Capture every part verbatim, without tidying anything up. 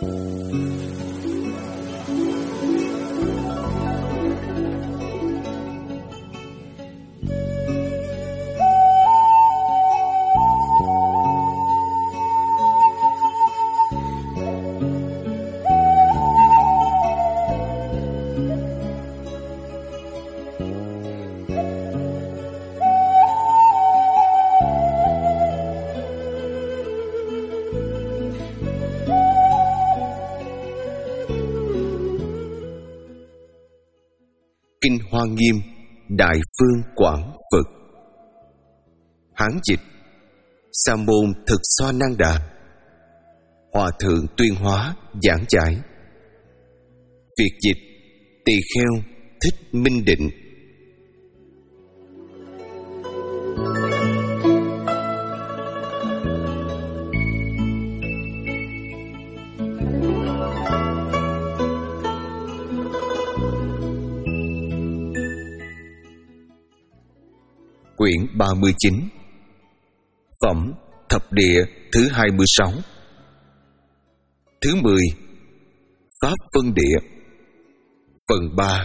Kinh Hoa Nghiêm Đại Phương Quảng Phật. Hán dịch Sa môn Thực Xoa Năng Đà. Hòa thượng Tuyên Hóa giảng giải. Việt dịch Tỳ Kheo Thích Minh Định. Quyển ba mươi chín. Phẩm Thập Địa thứ hai mươi sáu. Thứ mười. Pháp Vân Địa. Phần ba.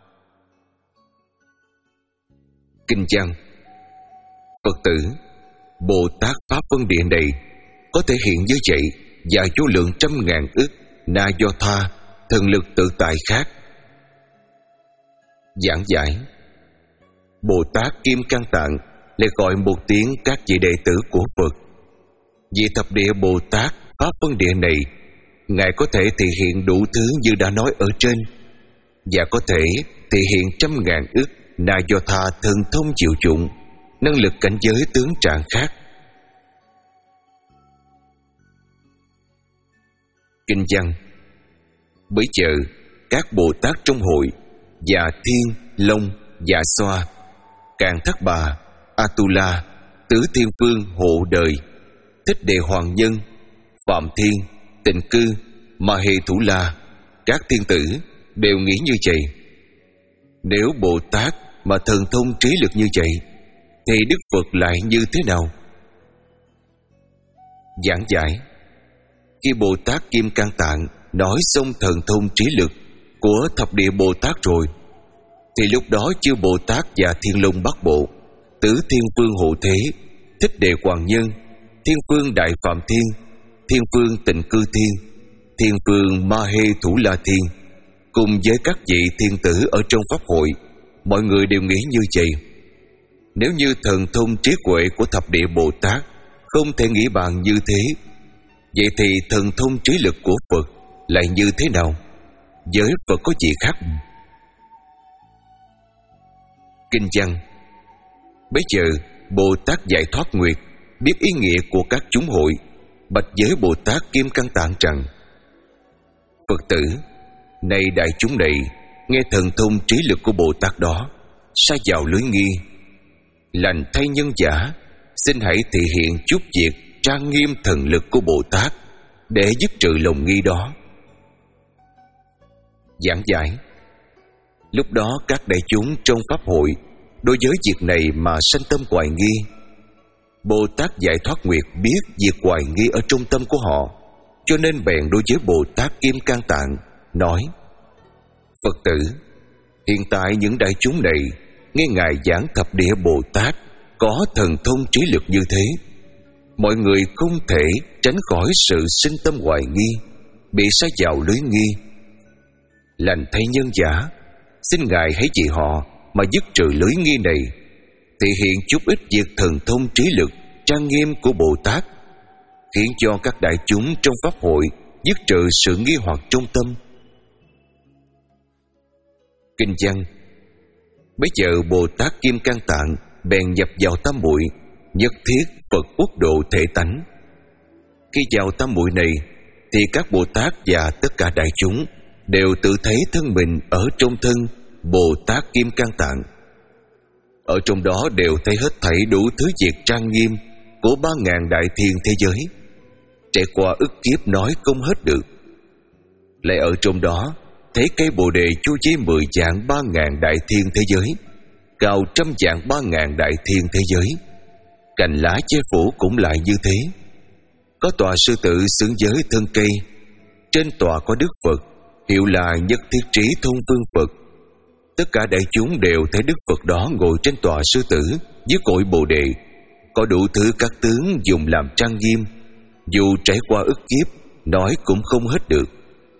Kinh văn. Phật tử, Bồ Tát Pháp Vân Địa này có thể hiện như vậy và vô lượng trăm ngàn ức Na Do Tha thần lực tự tại khác. Giảng giải. Bồ Tát Kim Cang Tạng lại gọi một tiếng các vị đệ tử của Phật. Vị thập địa Bồ Tát Pháp Vân Địa này, Ngài có thể thể hiện đủ thứ như đã nói ở trên, và có thể thể hiện trăm ngàn ức Na Do Tha thần thông chịu dụng, năng lực cảnh giới tướng trạng khác. Kinh văn. Bấy giờ các Bồ Tát trong hội và Thiên, Long và Xoa, Càn Thác Bà, Atula, Tứ Thiên Vương hộ đời, Thích Đề Hoàng Nhân, Phạm Thiên, Tịnh Cư, Ma Hê Thủ La, các thiên tử đều nghĩ như vậy. Nếu Bồ Tát mà thần thông trí lực như vậy, thì Đức Phật lại như thế nào? Giảng giải. Khi Bồ Tát Kim Cang Tạng nói xong thần thông trí lực của thập địa Bồ Tát rồi, thì lúc đó chư Bồ Tát và Thiên Long Bát Bộ, Tứ Thiên Vương hộ thế, Thích Đề Hoàng Nhân, Thiên Vương Đại Phạm Thiên, Thiên Vương Tịnh Cư Thiên, Thiên Vương Ma Hê Thủ La Thiên, cùng với các vị thiên tử ở trong pháp hội, mọi người đều nghĩ như vậy. Nếu như thần thông trí huệ của thập địa Bồ Tát không thể nghĩ bàn như thế, vậy thì thần thông trí lực của Phật lại như thế nào? Với Phật có gì khác? Kinh văn. Bấy giờ Bồ Tát Giải Thoát Nguyệt biết ý nghĩa của các chúng hội, bạch với Bồ Tát Kim Cang Tạng rằng: Phật tử, này đại chúng này, nghe thần thông trí lực của Bồ Tát đó, sa vào lưới nghi. Lành thay nhân giả, xin hãy thể hiện chút việc trang nghiêm thần lực của Bồ Tát để dứt trừ lòng nghi đó. Giảng giải. Lúc đó các đại chúng trong pháp hội đối với việc này mà sanh tâm hoài nghi. Bồ Tát Giải Thoát Nguyệt biết việc hoài nghi ở trong tâm của họ, cho nên bèn đối với Bồ Tát Kim Cang Tạng nói: Phật tử, hiện tại những đại chúng này nghe Ngài giảng thập địa Bồ Tát có thần thông trí lực như thế, mọi người không thể tránh khỏi sự sinh tâm hoài nghi, bị sa vào lưới nghi. Lành thay nhân giả, xin Ngài hãy vì họ mà dứt trừ lưới nghi này, thể hiện chút ít việc thần thông trí lực trang nghiêm của Bồ Tát, khiến cho các đại chúng trong pháp hội dứt trừ sự nghi hoặc trong tâm. Kinh văn. Bấy giờ Bồ Tát Kim Cang Tạng bèn nhập vào tam muội, nhất thiết Phật quốc độ thể tánh. Khi vào tam muội này, thì các Bồ Tát và tất cả đại chúng đều tự thấy thân mình ở trong thân Bồ Tát Kim Cang Tạng. Ở trong đó đều thấy hết thảy đủ thứ việc trang nghiêm của ba ngàn đại thiên thế giới, trải qua ức kiếp nói không hết được. Lại ở trong đó thấy cây bồ đề chu vi mười vạn ba ngàn đại thiên thế giới, cao trăm vạn ba ngàn đại thiên thế giới, cành lá che phủ cũng lại như thế. Có tòa sư tử xứng với thân cây, Trên tọa có Đức Phật, hiệu là Nhất Thiết Trí Thông Vương Phật. Tất cả đại chúng đều thấy Đức Phật đó ngồi trên tọa sư tử dưới cội Bồ Đề, có đủ thứ các tướng dùng làm trang nghiêm, dù trải qua ức kiếp nói cũng không hết được.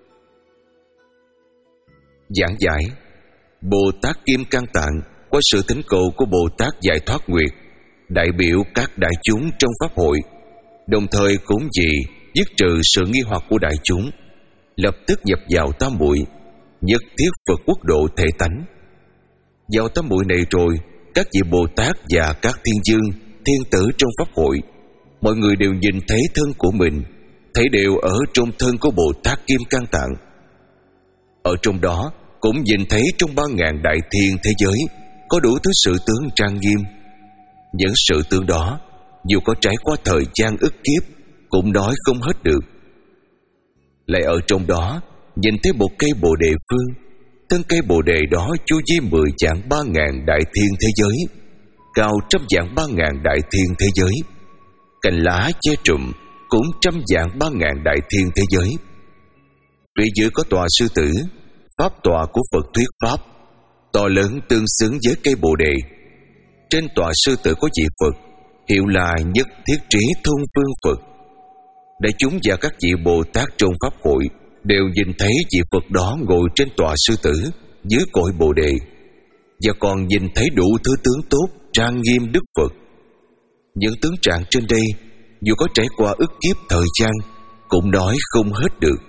Giảng giải: Bồ Tát Kim Cang Tạng qua sự thỉnh cầu của Bồ Tát Giải Thoát Nguyệt, đại biểu các đại chúng trong pháp hội, đồng thời cũng vì dứt trừ sự nghi hoặc của đại chúng, lập tức nhập vào tam muội Nhất Thiết Phật Quốc Độ thể tánh. Vào tam muội này rồi, các vị Bồ Tát và các thiên dương, thiên tử trong pháp hội, mọi người đều nhìn thấy thân của mình, thấy đều ở trong thân của Bồ Tát Kim Cang Tạng. Ở trong đó cũng nhìn thấy trong ba ngàn đại thiên thế giới có đủ thứ sự tướng trang nghiêm. Những sự tướng đó dù có trải qua thời gian ức kiếp cũng nói không hết được. Lại ở trong đó nhìn thấy một cây bồ đề phương, thân cây bồ đề đó chu vi mười vạn ba ngàn đại thiên thế giới, cao trăm vạn ba ngàn đại thiên thế giới, cành lá che trùm cũng trăm vạn ba ngàn đại thiên thế giới. Phía dưới có tòa sư tử, pháp tọa của Phật thuyết pháp, to lớn tương xứng với cây bồ đề. Trên tọa sư tử có vị Phật, hiệu là Nhất Thiết Trí Thông Vương Phật. Đại chúng và các vị Bồ Tát trong pháp hội đều nhìn thấy vị Phật đó ngồi trên tọa sư tử dưới cội bồ đề, và còn nhìn thấy đủ thứ tướng tốt trang nghiêm Đức Phật. Những tướng trạng trên đây dù có trải qua ức kiếp thời gian cũng nói không hết được.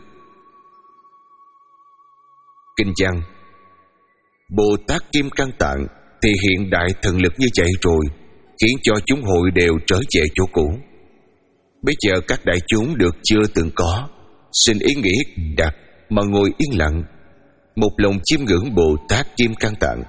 Kinh văn: Bồ Tát Kim Cang Tạng thì hiện đại thần lực như vậy rồi, khiến cho chúng hội đều trở về chỗ cũ. Bây giờ các đại chúng được chưa từng có, xin ý nghĩa đặt mà ngồi yên lặng, một lòng chiêm ngưỡng Bồ Tát Kim Cang Tạng.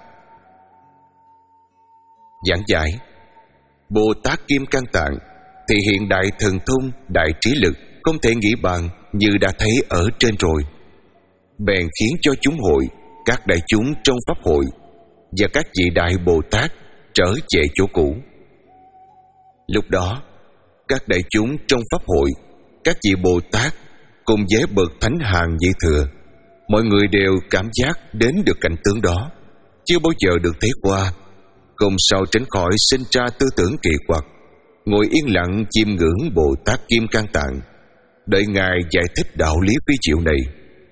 Giảng giải: Bồ Tát Kim Cang Tạng thì hiện đại thần thông, đại trí lực không thể nghĩ bàn như đã thấy ở trên rồi, bèn khiến cho chúng hội, các đại chúng trong pháp hội và các vị đại Bồ Tát trở về chỗ cũ. Lúc đó các đại chúng trong pháp hội, các vị Bồ Tát cùng với bậc thánh hàng vị thừa, mọi người đều cảm giác đến được cảnh tướng đó, chưa bao giờ được thấy qua, không sao tránh khỏi sinh ra tư tưởng kỳ quặc, ngồi yên lặng chiêm ngưỡng Bồ Tát Kim Cang Tạng, đợi Ngài giải thích đạo lý vi diệu này.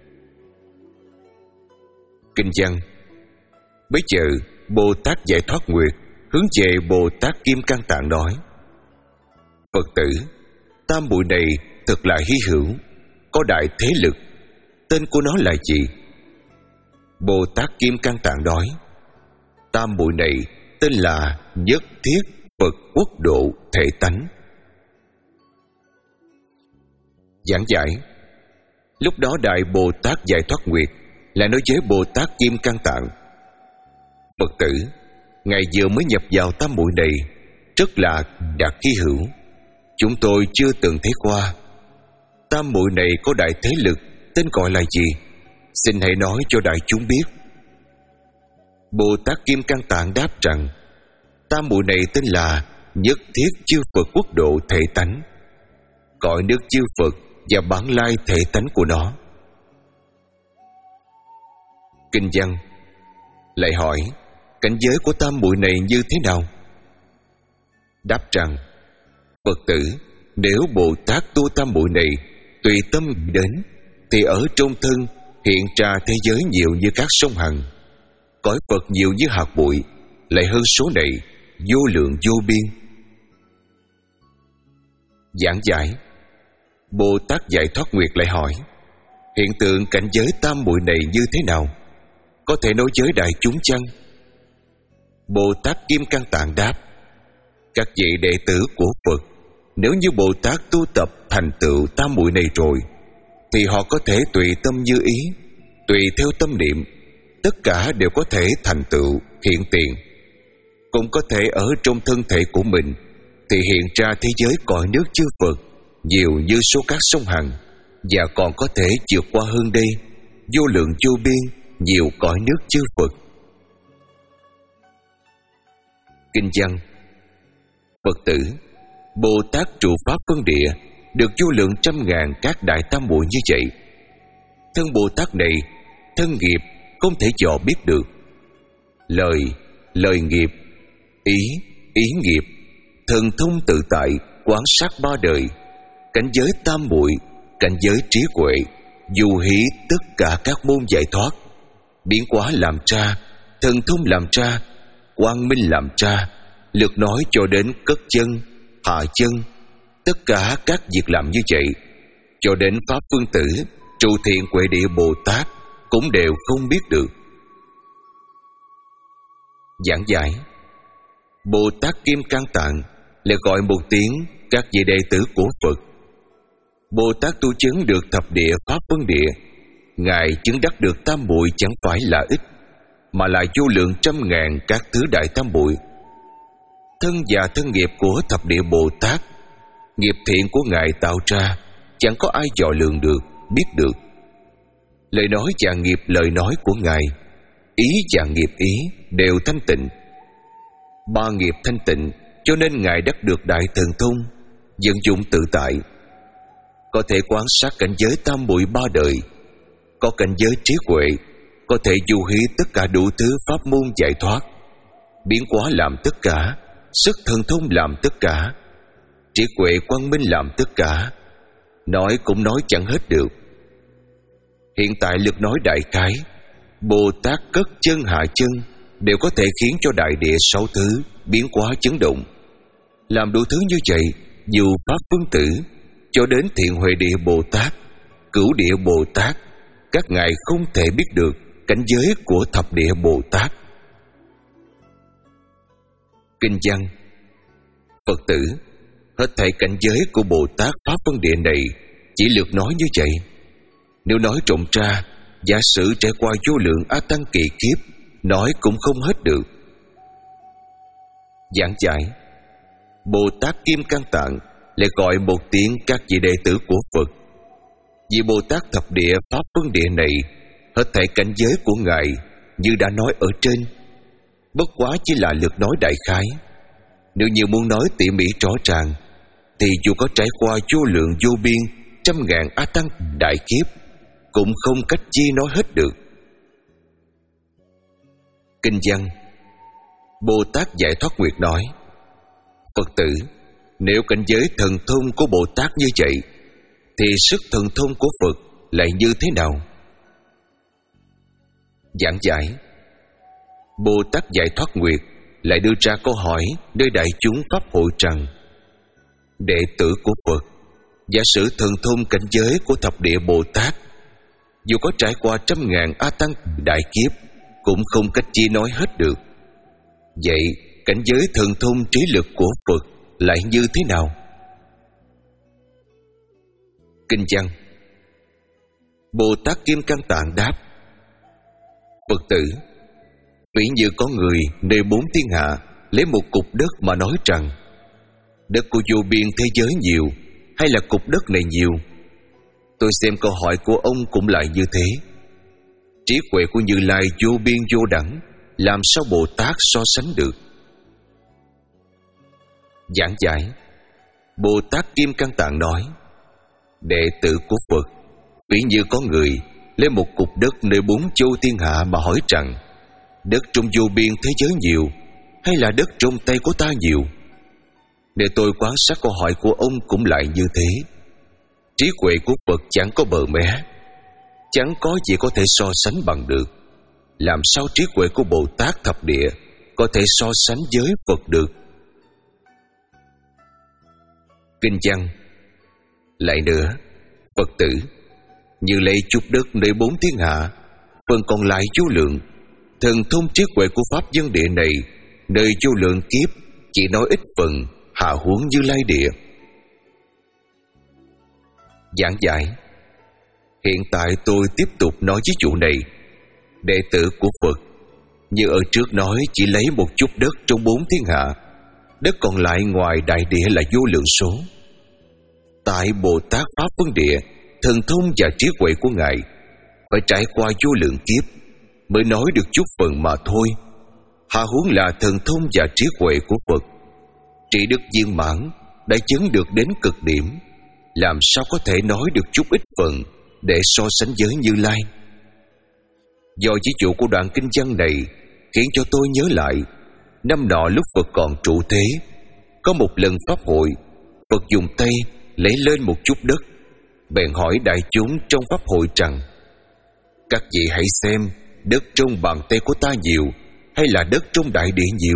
Kinh văn: Bây giờ Bồ Tát Giải Thoát Nguyệt hướng về Bồ Tát Kim Cang Tạng nói: Phật tử, tam muội này thật là hy hữu, có đại thế lực, tên của nó là gì? Bồ Tát Kim Cang Tạng nói: Tam muội này tên là Nhất Thiết Phật Quốc Độ thể tánh. Giảng giải: Lúc đó đại Bồ Tát Giải Thoát Nguyệt lại nói với Bồ Tát Kim Cang Tạng: Phật tử, Ngài vừa mới nhập vào tam muội này, rất là đặc hy hữu, chúng tôi chưa từng thấy qua. Tam muội này có đại thế lực, tên gọi là gì? Xin hãy nói cho đại chúng biết. Bồ Tát Kim Cang Tạng đáp rằng: Tam muội này tên là Nhất Thiết Chư Phật Quốc Độ thể tánh, cõi nước chư Phật và bản lai thể tánh của nó. Kinh văn lại hỏi: cảnh giới của tam muội này như thế nào? Đáp rằng: Phật tử, nếu Bồ Tát tu tam muội này tùy tâm đến, thì ở trong thân hiện ra thế giới nhiều như các sông Hằng, cõi Phật nhiều như hạt bụi, lại hơn số này vô lượng vô biên. Giảng giải: Bồ Tát Giải Thoát Nguyệt lại hỏi: hiện tượng cảnh giới tam muội này như thế nào? Có thể nói với đại chúng chăng? Bồ Tát Kim Cang Tạng đáp: các vị đệ tử của Phật, nếu như Bồ Tát tu tập thành tựu tam muội này rồi, thì họ có thể tùy tâm như ý, tùy theo tâm niệm, tất cả đều có thể thành tựu hiện tiền. Cũng có thể ở trong thân thể của mình thì hiện ra thế giới cõi nước chư Phật nhiều như số các sông Hằng, và còn có thể vượt qua hơn đây, vô lượng vô biên nhiều cõi nước chư Phật. Kinh văn: Phật tử, Bồ Tát trụ pháp phân địa được vô lượng trăm ngàn các đại tam muội như vậy, thân Bồ Tát này, thân nghiệp không thể dò biết được. Lời, lời nghiệp, ý, ý nghiệp, thần thông tự tại, quán sát ba đời, cảnh giới tam muội, cảnh giới trí huệ, du hí tất cả các môn giải thoát, biến hóa làm tra, thần thông làm tra, quang minh làm tra, lượt nói cho đến cất chân, hạ chân, tất cả các việc làm như vậy, cho đến Pháp Phương Tử, trụ thiện Huệ Địa Bồ Tát cũng đều không biết được. Giảng giải: Bồ Tát Kim Cang Tạng lại gọi một tiếng các vị đệ tử của Phật. Bồ Tát tu chứng được thập địa Pháp Vân Địa, Ngài chứng đắc được tam muội chẳng phải là ít, mà là vô lượng trăm ngàn các thứ đại tam muội. Thân và thân nghiệp của thập địa Bồ Tát, nghiệp thiện của Ngài tạo ra chẳng có ai dò lường được, biết được. Lời nói và nghiệp lời nói của Ngài, ý và nghiệp ý đều thanh tịnh. Ba nghiệp thanh tịnh, cho nên Ngài đắc được đại thần thông, vận dụng tự tại, có thể quan sát cảnh giới tam muội ba đời, có cảnh giới trí huệ, có thể du hí tất cả đủ thứ pháp môn giải thoát, biến hóa làm tất cả, sức thần thông làm tất cả, trí huệ quang minh làm tất cả, nói cũng nói chẳng hết được. Hiện tại lực nói đại khái, Bồ Tát cất chân hạ chân đều có thể khiến cho đại địa sáu thứ biến hóa chấn động. Làm đủ thứ như vậy, dù Pháp Phương Tử cho đến Thiện Huệ Địa Bồ Tát, Cửu Địa Bồ Tát, các ngài không thể biết được cảnh giới của thập địa Bồ Tát. Kinh văn: Phật tử, hết thảy cảnh giới của Bồ Tát Pháp Vân Địa này chỉ lược nói như vậy. Nếu nói rộng ra, giả sử trải qua vô lượng A Tăng kỳ kiếp, nói cũng không hết được. Giảng giải: Bồ Tát Kim Cang Tạng lại gọi một tiếng các vị đệ tử của Phật. Vì Bồ Tát thập địa Pháp Vân Địa này, hết thảy cảnh giới của Ngài như đã nói ở trên, bất quá chỉ là lược nói đại khái. Nếu như muốn nói tỉ mỉ rõ ràng, thì dù có trải qua vô lượng vô biên trăm ngàn A Tăng đại kiếp, cũng không cách chi nói hết được. Kinh văn: Bồ Tát Giải Thoát Nguyệt nói: Phật tử, nếu cảnh giới thần thông của Bồ Tát như vậy, thì sức thần thông của Phật lại như thế nào? Giảng giải: Bồ Tát Giải Thoát Nguyệt lại đưa ra câu hỏi nơi đại chúng pháp hội rằng: đệ tử của Phật, giả sử thần thông cảnh giới của thập địa Bồ Tát, dù có trải qua trăm ngàn A Tăng đại kiếp, cũng không cách chi nói hết được. Vậy cảnh giới thần thông trí lực của Phật lại như thế nào? Kinh văn: Bồ Tát Kim Cang Tạng đáp: Phật tử, ví như có người nơi bốn thiên hạ lấy một cục đất mà nói rằng: đất của vô biên thế giới nhiều, hay là cục đất này nhiều? Tôi xem câu hỏi của ông cũng lại như thế. Trí huệ của Như Lai vô biên vô đẳng, làm sao Bồ Tát so sánh được? Giảng giải: Bồ Tát Kim Cang Tạng nói: đệ tử của Phật, ví như có người lấy một cục đất nơi bốn châu thiên hạ mà hỏi rằng: đất trong vô biên thế giới nhiều, hay là đất trong tay của ta nhiều? Để tôi quan sát câu hỏi của ông cũng lại như thế. Trí huệ của Phật chẳng có bờ mé, chẳng có gì có thể so sánh bằng được. Làm sao trí huệ của Bồ Tát thập địa có thể so sánh với Phật được? Kinh văn: lại nữa, Phật tử, như lấy chút đất nơi bốn thiên hạ, phần còn lại vô lượng, thần thông trí huệ của Pháp Vân Địa này, nơi vô lượng kiếp chỉ nói ít phần, hạ huống Như Lai Địa. Giảng giải: hiện tại tôi tiếp tục nói ví dụ này. Đệ tử của Phật, như ở trước nói chỉ lấy một chút đất trong bốn thiên hạ, đất còn lại ngoài đại địa là vô lượng số. Tại Bồ Tát Pháp Vân Địa, thần thông và trí huệ của Ngài phải trải qua vô lượng kiếp mới nói được chút phần mà thôi. Hạ huống là thần thông và trí huệ của Phật trị đức viên mãn, đã chứng được đến cực điểm, làm sao có thể nói được chút ít phần để so sánh với Như Lai. Do ví dụ của đoạn kinh văn này khiến cho tôi nhớ lại năm nọ lúc Phật còn trụ thế, có một lần pháp hội, Phật dùng tay lấy lên một chút đất, bèn hỏi đại chúng trong pháp hội rằng: các vị hãy xem, đất trong bàn tay của ta nhiều hay là đất trong đại địa nhiều?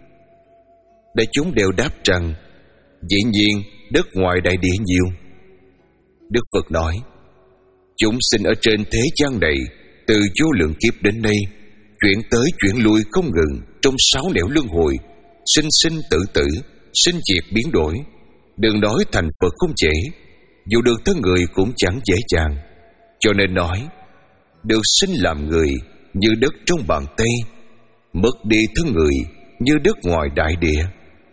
Đại chúng đều đáp rằng: dĩ nhiên đất ngoài đại địa nhiều. Đức Phật nói: chúng sinh ở trên thế gian này từ vô lượng kiếp đến nay, chuyển tới chuyển lui không ngừng trong sáu nẻo luân hồi, sinh sinh tử tử, sinh diệt biến đổi. Đừng nói thành Phật không dễ, dù được thân người cũng chẳng dễ dàng. Cho nên nói, được sinh làm người như đất trong bàn tay, mất đi thân người như đất ngoài đại địa.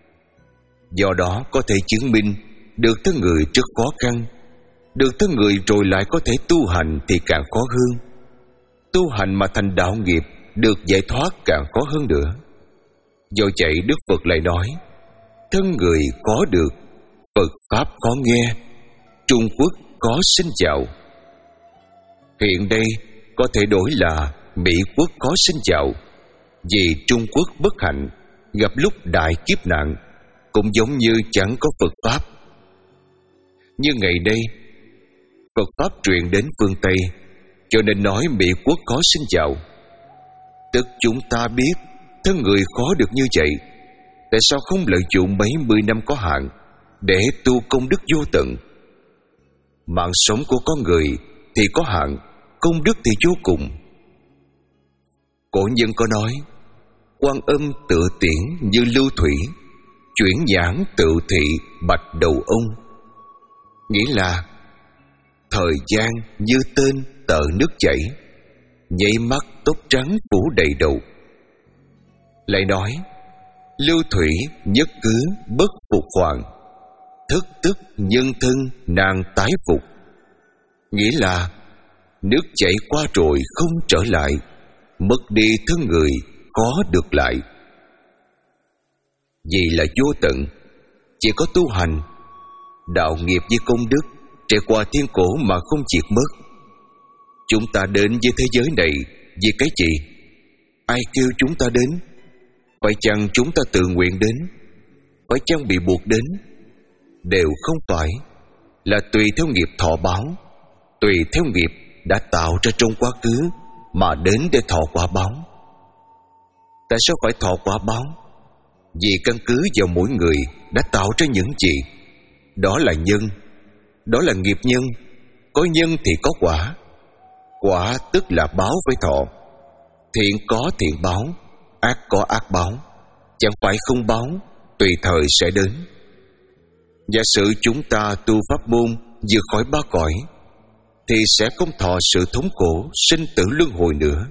Do đó có thể chứng minh được thân người rất khó khăn, được thân người rồi lại có thể tu hành thì càng khó hơn. Tu hành mà thành đạo nghiệp, được giải thoát càng khó hơn nữa. Do vậy Đức Phật lại nói: thân người có được, Phật Pháp khó nghe, Trung Quốc có xin chào. Hiện đây có thể đổi là Mỹ Quốc có xin chào, vì Trung Quốc bất hạnh gặp lúc đại kiếp nạn, cũng giống như chẳng có Phật Pháp. Như ngày đây Phật Pháp truyền đến phương Tây, cho nên nói Mỹ Quốc có xin chào. Tức chúng ta biết thân người khó được như vậy, tại sao không lợi dụng mấy mươi năm có hạn để tu công đức vô tận? Mạng sống của con người thì có hạn, công đức thì vô cùng. Cổ nhân có nói: Quan Âm tự tiễn như lưu thủy, chuyển nhãn tự thị bạch đầu ông. Nghĩa là thời gian như tên tợ nước chảy, nháy mắt tóc trắng phủ đầy đầu. Lại nói: lưu thủy nhất cứ bất phục hoàng, thất tức nhân thân nàng tái phục. Nghĩa là nước chảy qua rồi không trở lại, mất đi thân người khó được lại. Vì là vô tận, chỉ có tu hành, đạo nghiệp với công đức trải qua thiên cổ mà không diệt mất. Chúng ta đến với thế giới này vì cái gì? Ai kêu chúng ta đến? Phải chăng chúng ta tự nguyện đến? Phải chăng bị buộc đến? Đều không phải, là tùy theo nghiệp thọ báo, tùy theo nghiệp đã tạo ra trong quá khứ mà đến để thọ quả báo. Tại sao phải thọ quả báo? Vì căn cứ vào mỗi người đã tạo ra những gì. Đó là nhân, đó là nghiệp nhân. Có nhân thì có quả, quả tức là báo với thọ. Thiện có thiện báo, ác có ác báo. Chẳng phải không báo, tùy thời sẽ đến. Giả sử chúng ta tu pháp môn vượt khỏi ba cõi, thì sẽ không thọ sự thống khổ sinh tử luân hồi nữa.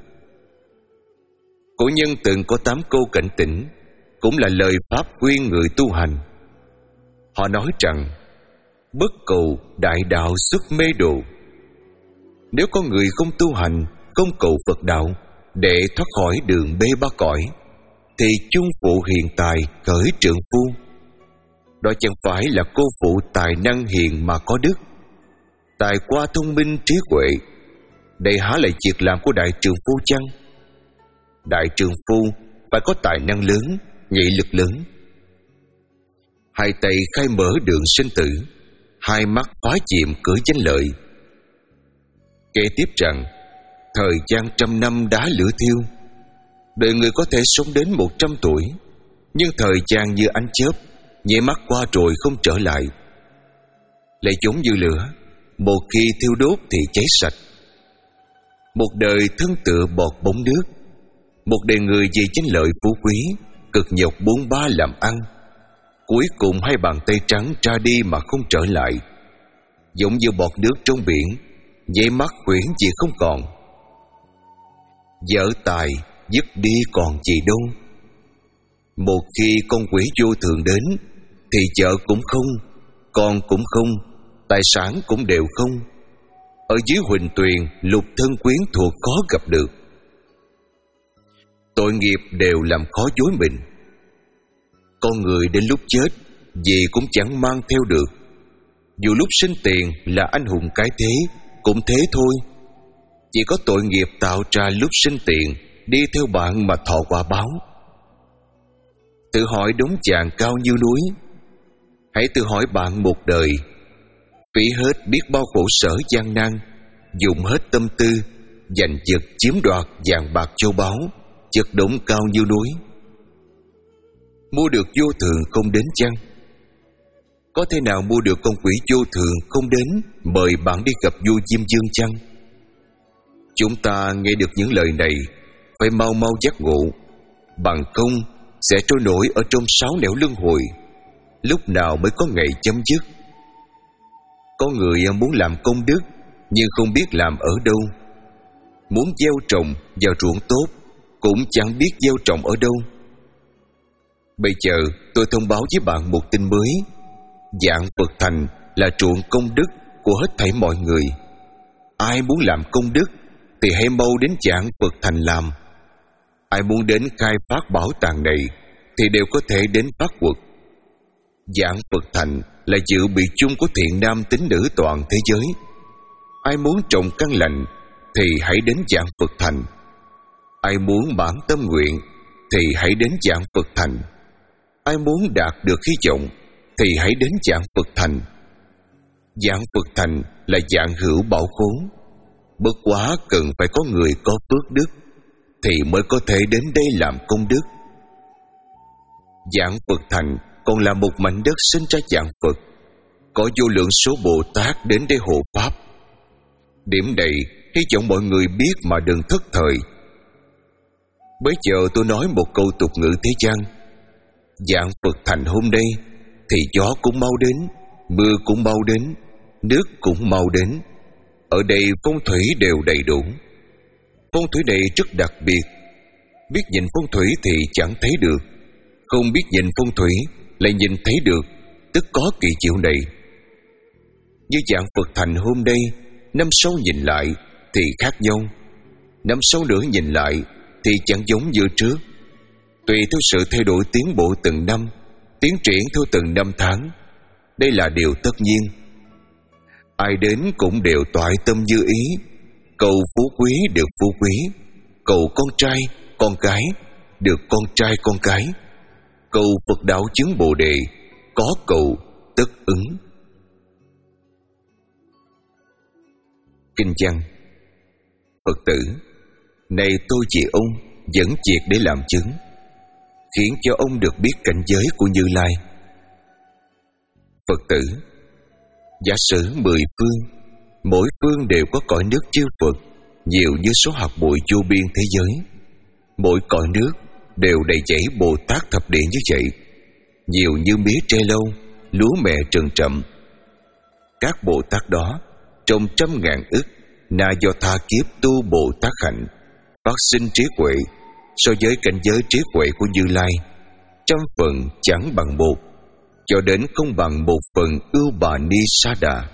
Cổ nhân từng có tám câu cảnh tỉnh, cũng là lời pháp khuyên người tu hành. Họ nói rằng: bất cầu đại đạo xuất mê đồ. Nếu có người không tu hành, không cầu Phật đạo để thoát khỏi đường bê ba cõi, thì chung phụ hiền tài khởi trượng phu. Đó chẳng phải là cô phụ tài năng hiền mà có đức, tài qua thông minh trí huệ. Đây há là việc làm của đại trượng phu chăng? Đại trượng phu phải có tài năng lớn, nghị lực lớn. Hai tay khai mở đường sinh tử, hai mắt phá chìm cửa danh lợi. Kể tiếp rằng: thời gian trăm năm đá lửa thiêu. Đời người có thể sống đến một trăm tuổi, nhưng thời gian như ánh chớp, nháy mắt qua rồi không trở lại. Lại giống như lửa, một khi thiêu đốt thì cháy sạch. Một đời thân tựa bọt bóng nước, một đời người vì danh lợi phú quý, cực nhọc bốn ba làm ăn, cuối cùng hai bàn tay trắng ra đi mà không trở lại. Giống như bọt nước trong biển, nháy mắt khuyển gì không còn. Vợ tài dứt đi còn gì đâu. Một khi con quỷ vô thường đến, thì vợ cũng không, con cũng không, tài sản cũng đều không. Ở dưới huỳnh tuyền, lục thân quyến thuộc khó gặp được. Tội nghiệp đều làm khó dối mình. Con người đến lúc chết, gì cũng chẳng mang theo được. Dù lúc sinh tiền là anh hùng cái thế, cũng thế thôi. Chỉ có tội nghiệp tạo ra lúc sinh tiền, đi theo bạn mà thọ quả báo. Tự hỏi đống vàng cao như núi, hãy tự hỏi bạn một đời phí hết biết bao khổ sở gian nan, dùng hết tâm tư giành giật chiếm đoạt vàng bạc châu báu, chất đống cao như núi, mua được vô thường không đến chăng? Có thể nào mua được con quỷ vô thường không đến mời bạn đi gặp vua Diêm Dương chăng? Chúng ta nghe được những lời này phải mau mau giác ngộ, bằng không sẽ trôi nổi ở trong sáu nẻo luân hồi, lúc nào mới có ngày chấm dứt. Có người muốn làm công đức nhưng không biết làm ở đâu, muốn gieo trồng vào ruộng tốt cũng chẳng biết gieo trồng ở đâu. Bây giờ tôi thông báo với bạn một tin mới. Dạng Phật Thành là ruộng công đức của hết thảy mọi người. Ai muốn làm công đức thì hãy mau đến Dạng Phật Thành làm. Ai muốn đến khai phát bảo tàng này thì đều có thể đến phát quật. Dạng Phật Thành là dự bị chung của thiện nam tín nữ toàn thế giới. Ai muốn trồng căn lành thì hãy đến Dạng Phật Thành. Ai muốn bản tâm nguyện thì hãy đến Dạng Phật Thành. Ai muốn đạt được hy vọng thì hãy đến Dạng Phật Thành. Dạng Phật Thành là dạng hữu bảo khố, bất quá cần phải có người có phước đức thì mới có thể đến đây làm công đức. Dạng Phật Thành còn là một mảnh đất sinh ra dạng Phật, có vô lượng số Bồ Tát đến đây hộ pháp. Điểm này hy vọng mọi người biết mà đừng thất thời. Bây giờ tôi nói một câu tục ngữ thế gian. Dạng Phật Thành hôm nay thì gió cũng mau đến, mưa cũng mau đến, nước cũng mau đến. Ở đây phong thủy đều đầy đủ. Phong thủy này rất đặc biệt. Biết nhìn phong thủy thì chẳng thấy được, không biết nhìn phong thủy lại nhìn thấy được, tức có kỳ diệu này. Như Dạng Phật Thành hôm nay, năm sau nhìn lại thì khác nhau, năm sau nữa nhìn lại thì chẳng giống như trước. Tùy theo sự thay đổi tiến bộ từng năm, tiến triển theo từng năm tháng. Đây là điều tất nhiên. Ai đến cũng đều toại tâm như ý, cầu phú quý được phú quý, cầu con trai, con cái được con trai, con cái, cầu Phật đạo chứng Bồ đề, có cầu tất ứng. Kinh văn: Phật tử, này tôi vì ông dẫn việc để làm chứng, khiến cho ông được biết cảnh giới của Như Lai. Phật tử, giả sử mười phương, mỗi phương đều có cõi nước chư Phật, nhiều như số hạt bụi vô biên thế giới. Mỗi cõi nước đều đầy dẫy Bồ Tát thập địa như vậy, nhiều như mía tre lâu, lúa mẹ rừng rậm. Các Bồ Tát đó trong trăm ngàn ức na do tha kiếp tu Bồ Tát hạnh, phát sinh trí huệ, so với cảnh giới trí huệ của Như Lai, trăm phần chẳng bằng một, cho đến không bằng một phần ưu bà ni sa đà.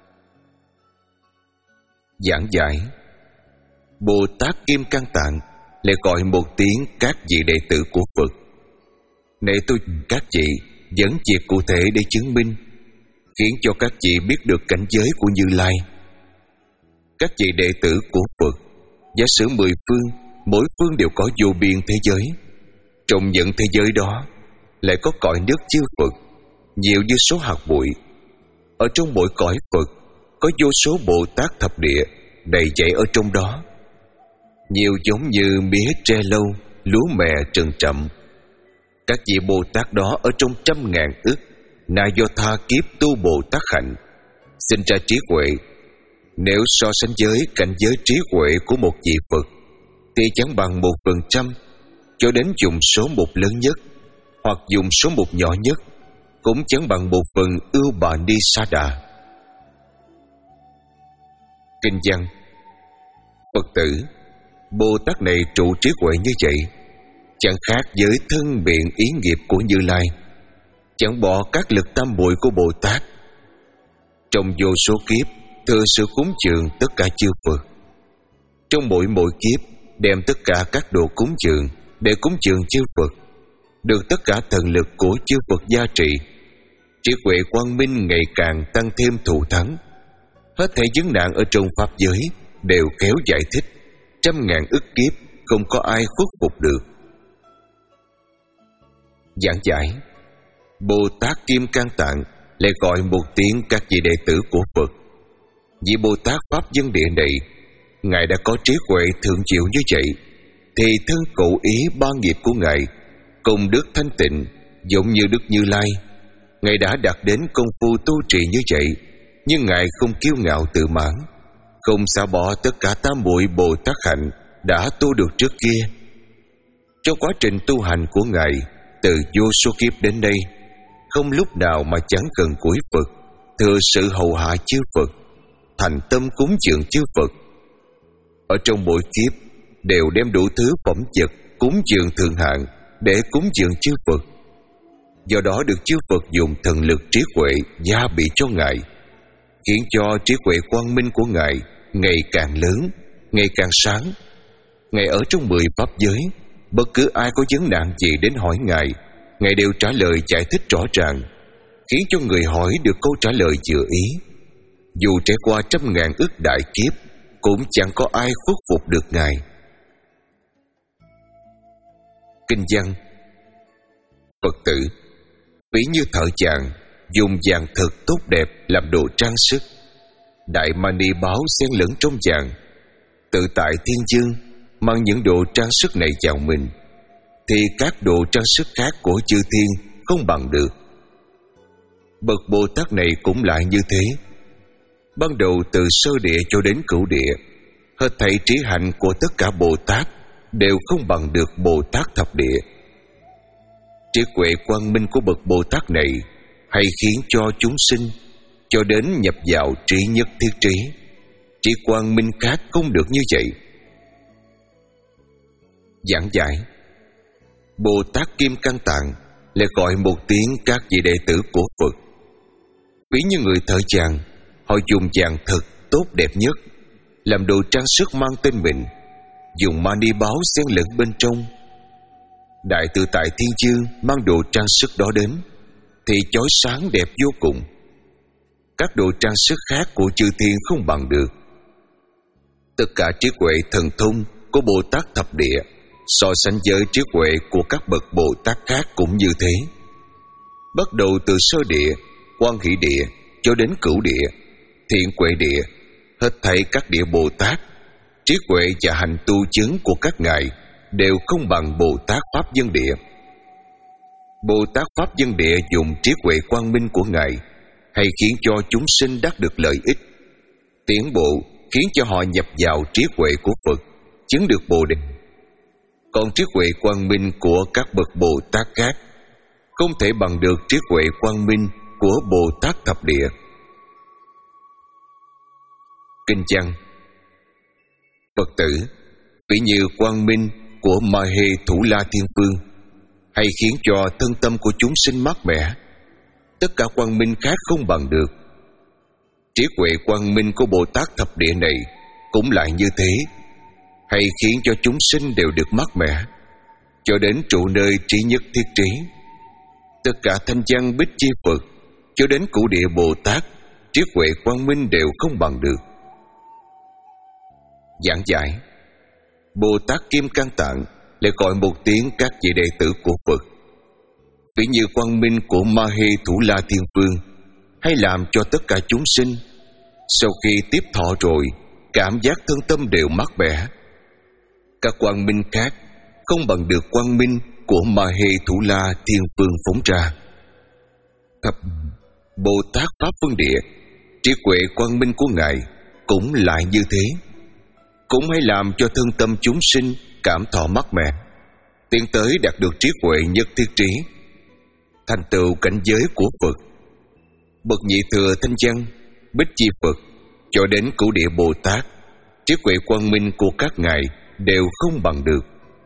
Giảng giải: Bồ Tát Kim Cang Tạng lại gọi một tiếng các vị đệ tử của Phật. Này tôi các vị dẫn việc cụ thể để chứng minh, khiến cho các vị biết được cảnh giới của Như Lai. Các vị đệ tử của Phật, giả sử mười phương, mỗi phương đều có vô biên thế giới. Trong những thế giới đó lại có cõi nước chư Phật, nhiều như số hạt bụi. Ở trong mỗi cõi Phật có vô số Bồ Tát thập địa đầy dẫy ở trong đó, nhiều giống như mía tre lâu, lúa mẹ rừng rậm. Các vị Bồ Tát đó ở trong trăm ngàn ức na do tha kiếp tu Bồ Tát hạnh, sinh ra trí huệ. Nếu so sánh với cảnh giới trí huệ của một vị Phật thì chẳng bằng một phần trăm, cho đến dùng số một lớn nhất hoặc dùng số một nhỏ nhất cũng chẳng bằng một phần ưu bà ni sa đà. Kinh văn: Phật tử, Bồ Tát này trụ trí huệ như vậy, chẳng khác với thân biện ý nghiệp của Như Lai, chẳng bỏ các lực tam muội của Bồ Tát. Trong vô số kiếp thừa sự cúng dường tất cả chư Phật. Trong mỗi mỗi kiếp đem tất cả các đồ cúng dường để cúng dường chư Phật, được tất cả thần lực của chư Phật gia trì, trí huệ quang minh ngày càng tăng thêm thù thắng. Hết thảy vấn nạn ở trong pháp giới đều khéo giải thích, trăm ngàn ức kiếp không có ai khuất phục được. Giảng giải: Bồ Tát Kim Cang Tạng lại gọi một tiếng các vị đệ tử của Phật. Vị Bồ Tát Pháp Dân Địa này, Ngài đã có trí huệ thượng diệu như vậy, thì thân cụ ý ba nghiệp của Ngài cùng đức thanh tịnh giống như Đức Như Lai. Ngài đã đạt đến công phu tu trì như vậy, nhưng Ngài không kiêu ngạo tự mãn, không xả bỏ tất cả tam muội Bồ Tát hạnh đã tu được trước kia. Trong quá trình tu hành của Ngài từ vô số kiếp đến đây, không lúc nào mà chẳng cần cúi Phật, thừa sự hầu hạ chư Phật, thành tâm cúng dường chư Phật. Ở trong mỗi kiếp đều đem đủ thứ phẩm vật cúng dường thượng hạng để cúng dường chư Phật. Do đó được chư Phật dùng thần lực trí huệ gia bị cho Ngài, khiến cho trí huệ quang minh của Ngài ngày càng lớn, ngày càng sáng. Ngài ở trong mười pháp giới, bất cứ ai có vấn nạn gì đến hỏi Ngài, Ngài đều trả lời giải thích rõ ràng, khiến cho người hỏi được câu trả lời vừa ý. Dù trải qua trăm ngàn ức đại kiếp, cũng chẳng có ai khuất phục được Ngài. Kinh văn: Phật tử, ví như thợ chàng dùng vàng thật tốt đẹp làm đồ trang sức, đại mani báo xen lẫn trong vàng, tự tại thiên dương mang những đồ trang sức này vào mình, thì các đồ trang sức khác của chư thiên không bằng được. Bậc Bồ Tát này cũng lại như thế. Ban đầu từ sơ địa cho đến cửu địa, hết thảy trí hạnh của tất cả Bồ Tát đều không bằng được Bồ Tát thập địa. Trí huệ quang minh của bậc Bồ Tát này hay khiến cho chúng sinh cho đến nhập vào trí nhất thiết trí. Trí quang minh khác không được như vậy. Giảng giải: Bồ Tát Kim Cang Tạng lại gọi một tiếng các vị đệ tử của Phật. Ví như người thợ chàng, họ dùng vàng thật tốt đẹp nhất làm đồ trang sức mang tên mình, dùng mani báo xen lẫn bên trong. Đại tự tại thiên dương mang đồ trang sức đó đến thì chói sáng đẹp vô cùng. Các đồ trang sức khác của chư thiên không bằng được. Tất cả trí huệ thần thông của Bồ Tát thập địa so sánh với trí huệ của các bậc Bồ Tát khác cũng như thế. Bắt đầu từ sơ địa, quan hỷ địa cho đến cửu địa, thiện huệ địa, hết thảy các địa Bồ Tát, trí huệ và hành tu chứng của các ngài đều không bằng Bồ Tát Pháp Dân Địa. Bồ Tát Pháp Dân Địa dùng trí huệ quang minh của Ngài hay khiến cho chúng sinh đắc được lợi ích, tiến bộ khiến cho họ nhập vào trí huệ của Phật, chứng được Bồ Đề. Còn trí huệ quang minh của các bậc Bồ Tát khác không thể bằng được trí huệ quang minh của Bồ Tát thập địa. Kinh văn: Phật tử, ví như quang minh của Ma Hê Thủ La Thiên Phương hay khiến cho thân tâm của chúng sinh mát mẻ, tất cả quang minh khác không bằng được. Trí huệ quang minh của Bồ Tát thập địa này cũng lại như thế, hay khiến cho chúng sinh đều được mát mẻ, cho đến trụ nơi trí nhất thiết trí. Tất cả thanh văn bích chi Phật cho đến cửu địa Bồ Tát, trí huệ quang minh đều không bằng được. Giảng giải: Bồ Tát Kim Cang Tạng lại gọi một tiếng các vị đệ tử của Phật. Ví như quang minh của Ma Hê Thủ La Thiên Phương hay làm cho tất cả chúng sinh sau khi tiếp thọ rồi cảm giác thân tâm đều mát mẻ. Các quang minh khác không bằng được quang minh của Ma Hê Thủ La Thiên Phương phóng ra. Thập Bồ Tát Pháp Phân Địa, trí huệ quang minh của Ngài cũng lại như thế, cũng hay làm cho thân tâm chúng sinh cảm thọ mát mẻ, tiến tới đạt được trí huệ nhất thiết trí, thành tựu cảnh giới của Phật. Bậc nhị thừa thanh văn bích chi Phật cho đến cửu địa Bồ Tát, trí huệ quang minh của các ngài đều không bằng được.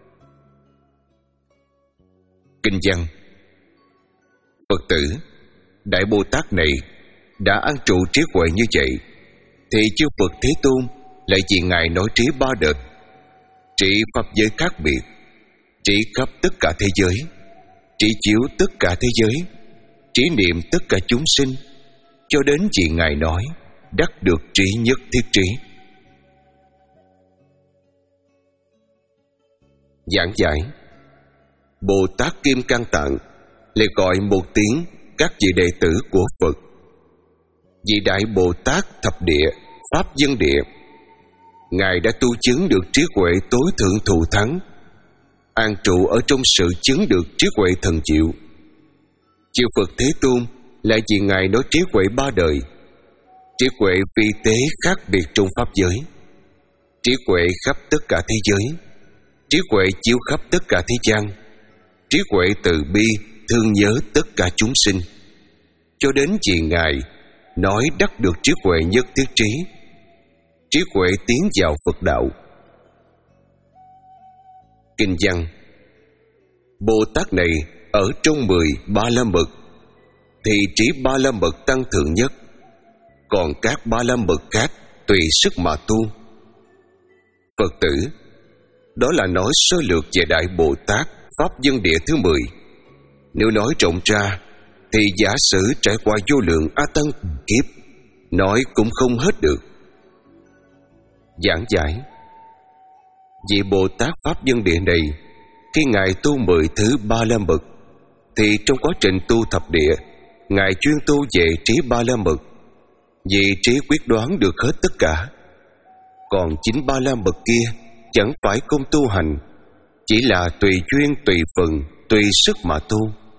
Kinh văn: Phật tử, Đại Bồ Tát này đã an trụ trí huệ như vậy, thì chư Phật Thế Tôn lại vì ngài nói trí ba đời, trị pháp giới khác biệt, trị khắp tất cả thế giới, trị chiếu tất cả thế giới, trí niệm tất cả chúng sinh, cho đến vì ngài nói đắc được trí nhất thiết trí. Giảng giải: Bồ Tát Kim Cang Tạng lại gọi một tiếng các vị đệ tử của Phật. Vị Đại Bồ Tát Thập Địa Pháp Dân Địa, Ngài đã tu chứng được trí huệ tối thượng thù thắng, an trụ ở trong sự chứng được trí huệ thần diệu. Chư Phật Thế Tôn lại vì Ngài nói trí huệ ba đời, trí huệ vi tế khác biệt trong pháp giới, trí huệ khắp tất cả thế giới, trí huệ chiếu khắp tất cả thế gian, trí huệ từ bi thương nhớ tất cả chúng sinh, cho đến vì Ngài nói đắc được trí huệ nhất thiết trí, trí huệ tiến vào Phật đạo. Kinh văn: Bồ Tát này ở trong mười ba la mật thì trí ba la mật tăng thượng nhất, còn các ba la mật khác tùy sức mà tu. Phật tử, đó là nói sơ lược về Đại Bồ Tát Pháp Dân Địa thứ mười. Nếu nói rộng ra thì giả sử trải qua vô lượng A Tăng kiếp, nói cũng không hết được. Giảng giải: Vị Bồ Tát Pháp Dân Địa này, khi Ngài tu mười thứ ba la mật, thì trong quá trình tu thập địa, Ngài chuyên tu về trí ba la mật, vì trí quyết đoán được hết tất cả. Còn chính ba la mật kia chẳng phải công tu hành, chỉ là tùy duyên tùy phần tùy sức mà tu.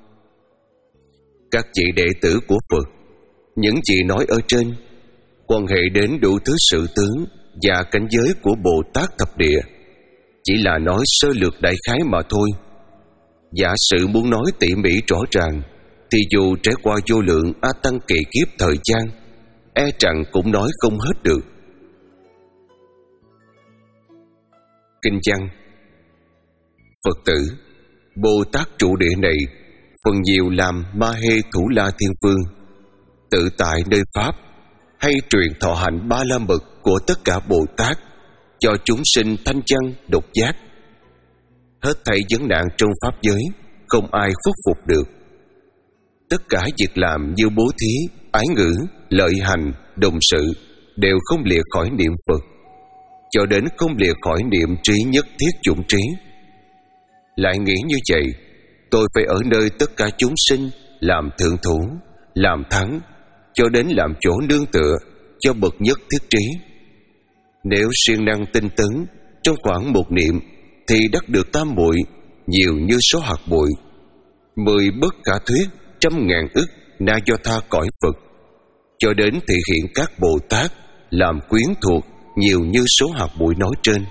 Các vị đệ tử của Phật, những gì nói ở trên quan hệ đến đủ thứ sự tướng và cảnh giới của Bồ Tát Thập Địa chỉ là nói sơ lược đại khái mà thôi. Giả sử muốn nói tỉ mỉ rõ ràng thì dù trải qua vô lượng A Tăng kỳ kiếp thời gian, e rằng cũng nói không hết được. Kinh văn: Phật tử, Bồ Tát trụ địa này phần nhiều làm Ma Hê Thủ La Thiên Vương, tự tại nơi pháp, hay truyền thọ hạnh ba la mật của tất cả Bồ Tát cho chúng sinh thanh chân độc giác. Hết thảy vấn nạn trong pháp giới, không ai khuất phục được. Tất cả việc làm như bố thí, ái ngữ, lợi hành, đồng sự đều không lìa khỏi niệm Phật, cho đến không lìa khỏi niệm trí nhất thiết chủng trí. Lại nghĩ như vậy, tôi phải ở nơi tất cả chúng sinh làm thượng thủ, làm thắng, cho đến làm chỗ nương tựa cho bậc nhất thiết trí. Nếu siêng năng tinh tấn trong khoảng một niệm thì đắc được tam muội, nhiều như số hạt bụi, mười bất khả thuyết, trăm ngàn ức na do tha cõi Phật, cho đến thể hiện các Bồ Tát làm quyến thuộc nhiều như số hạt bụi nói trên.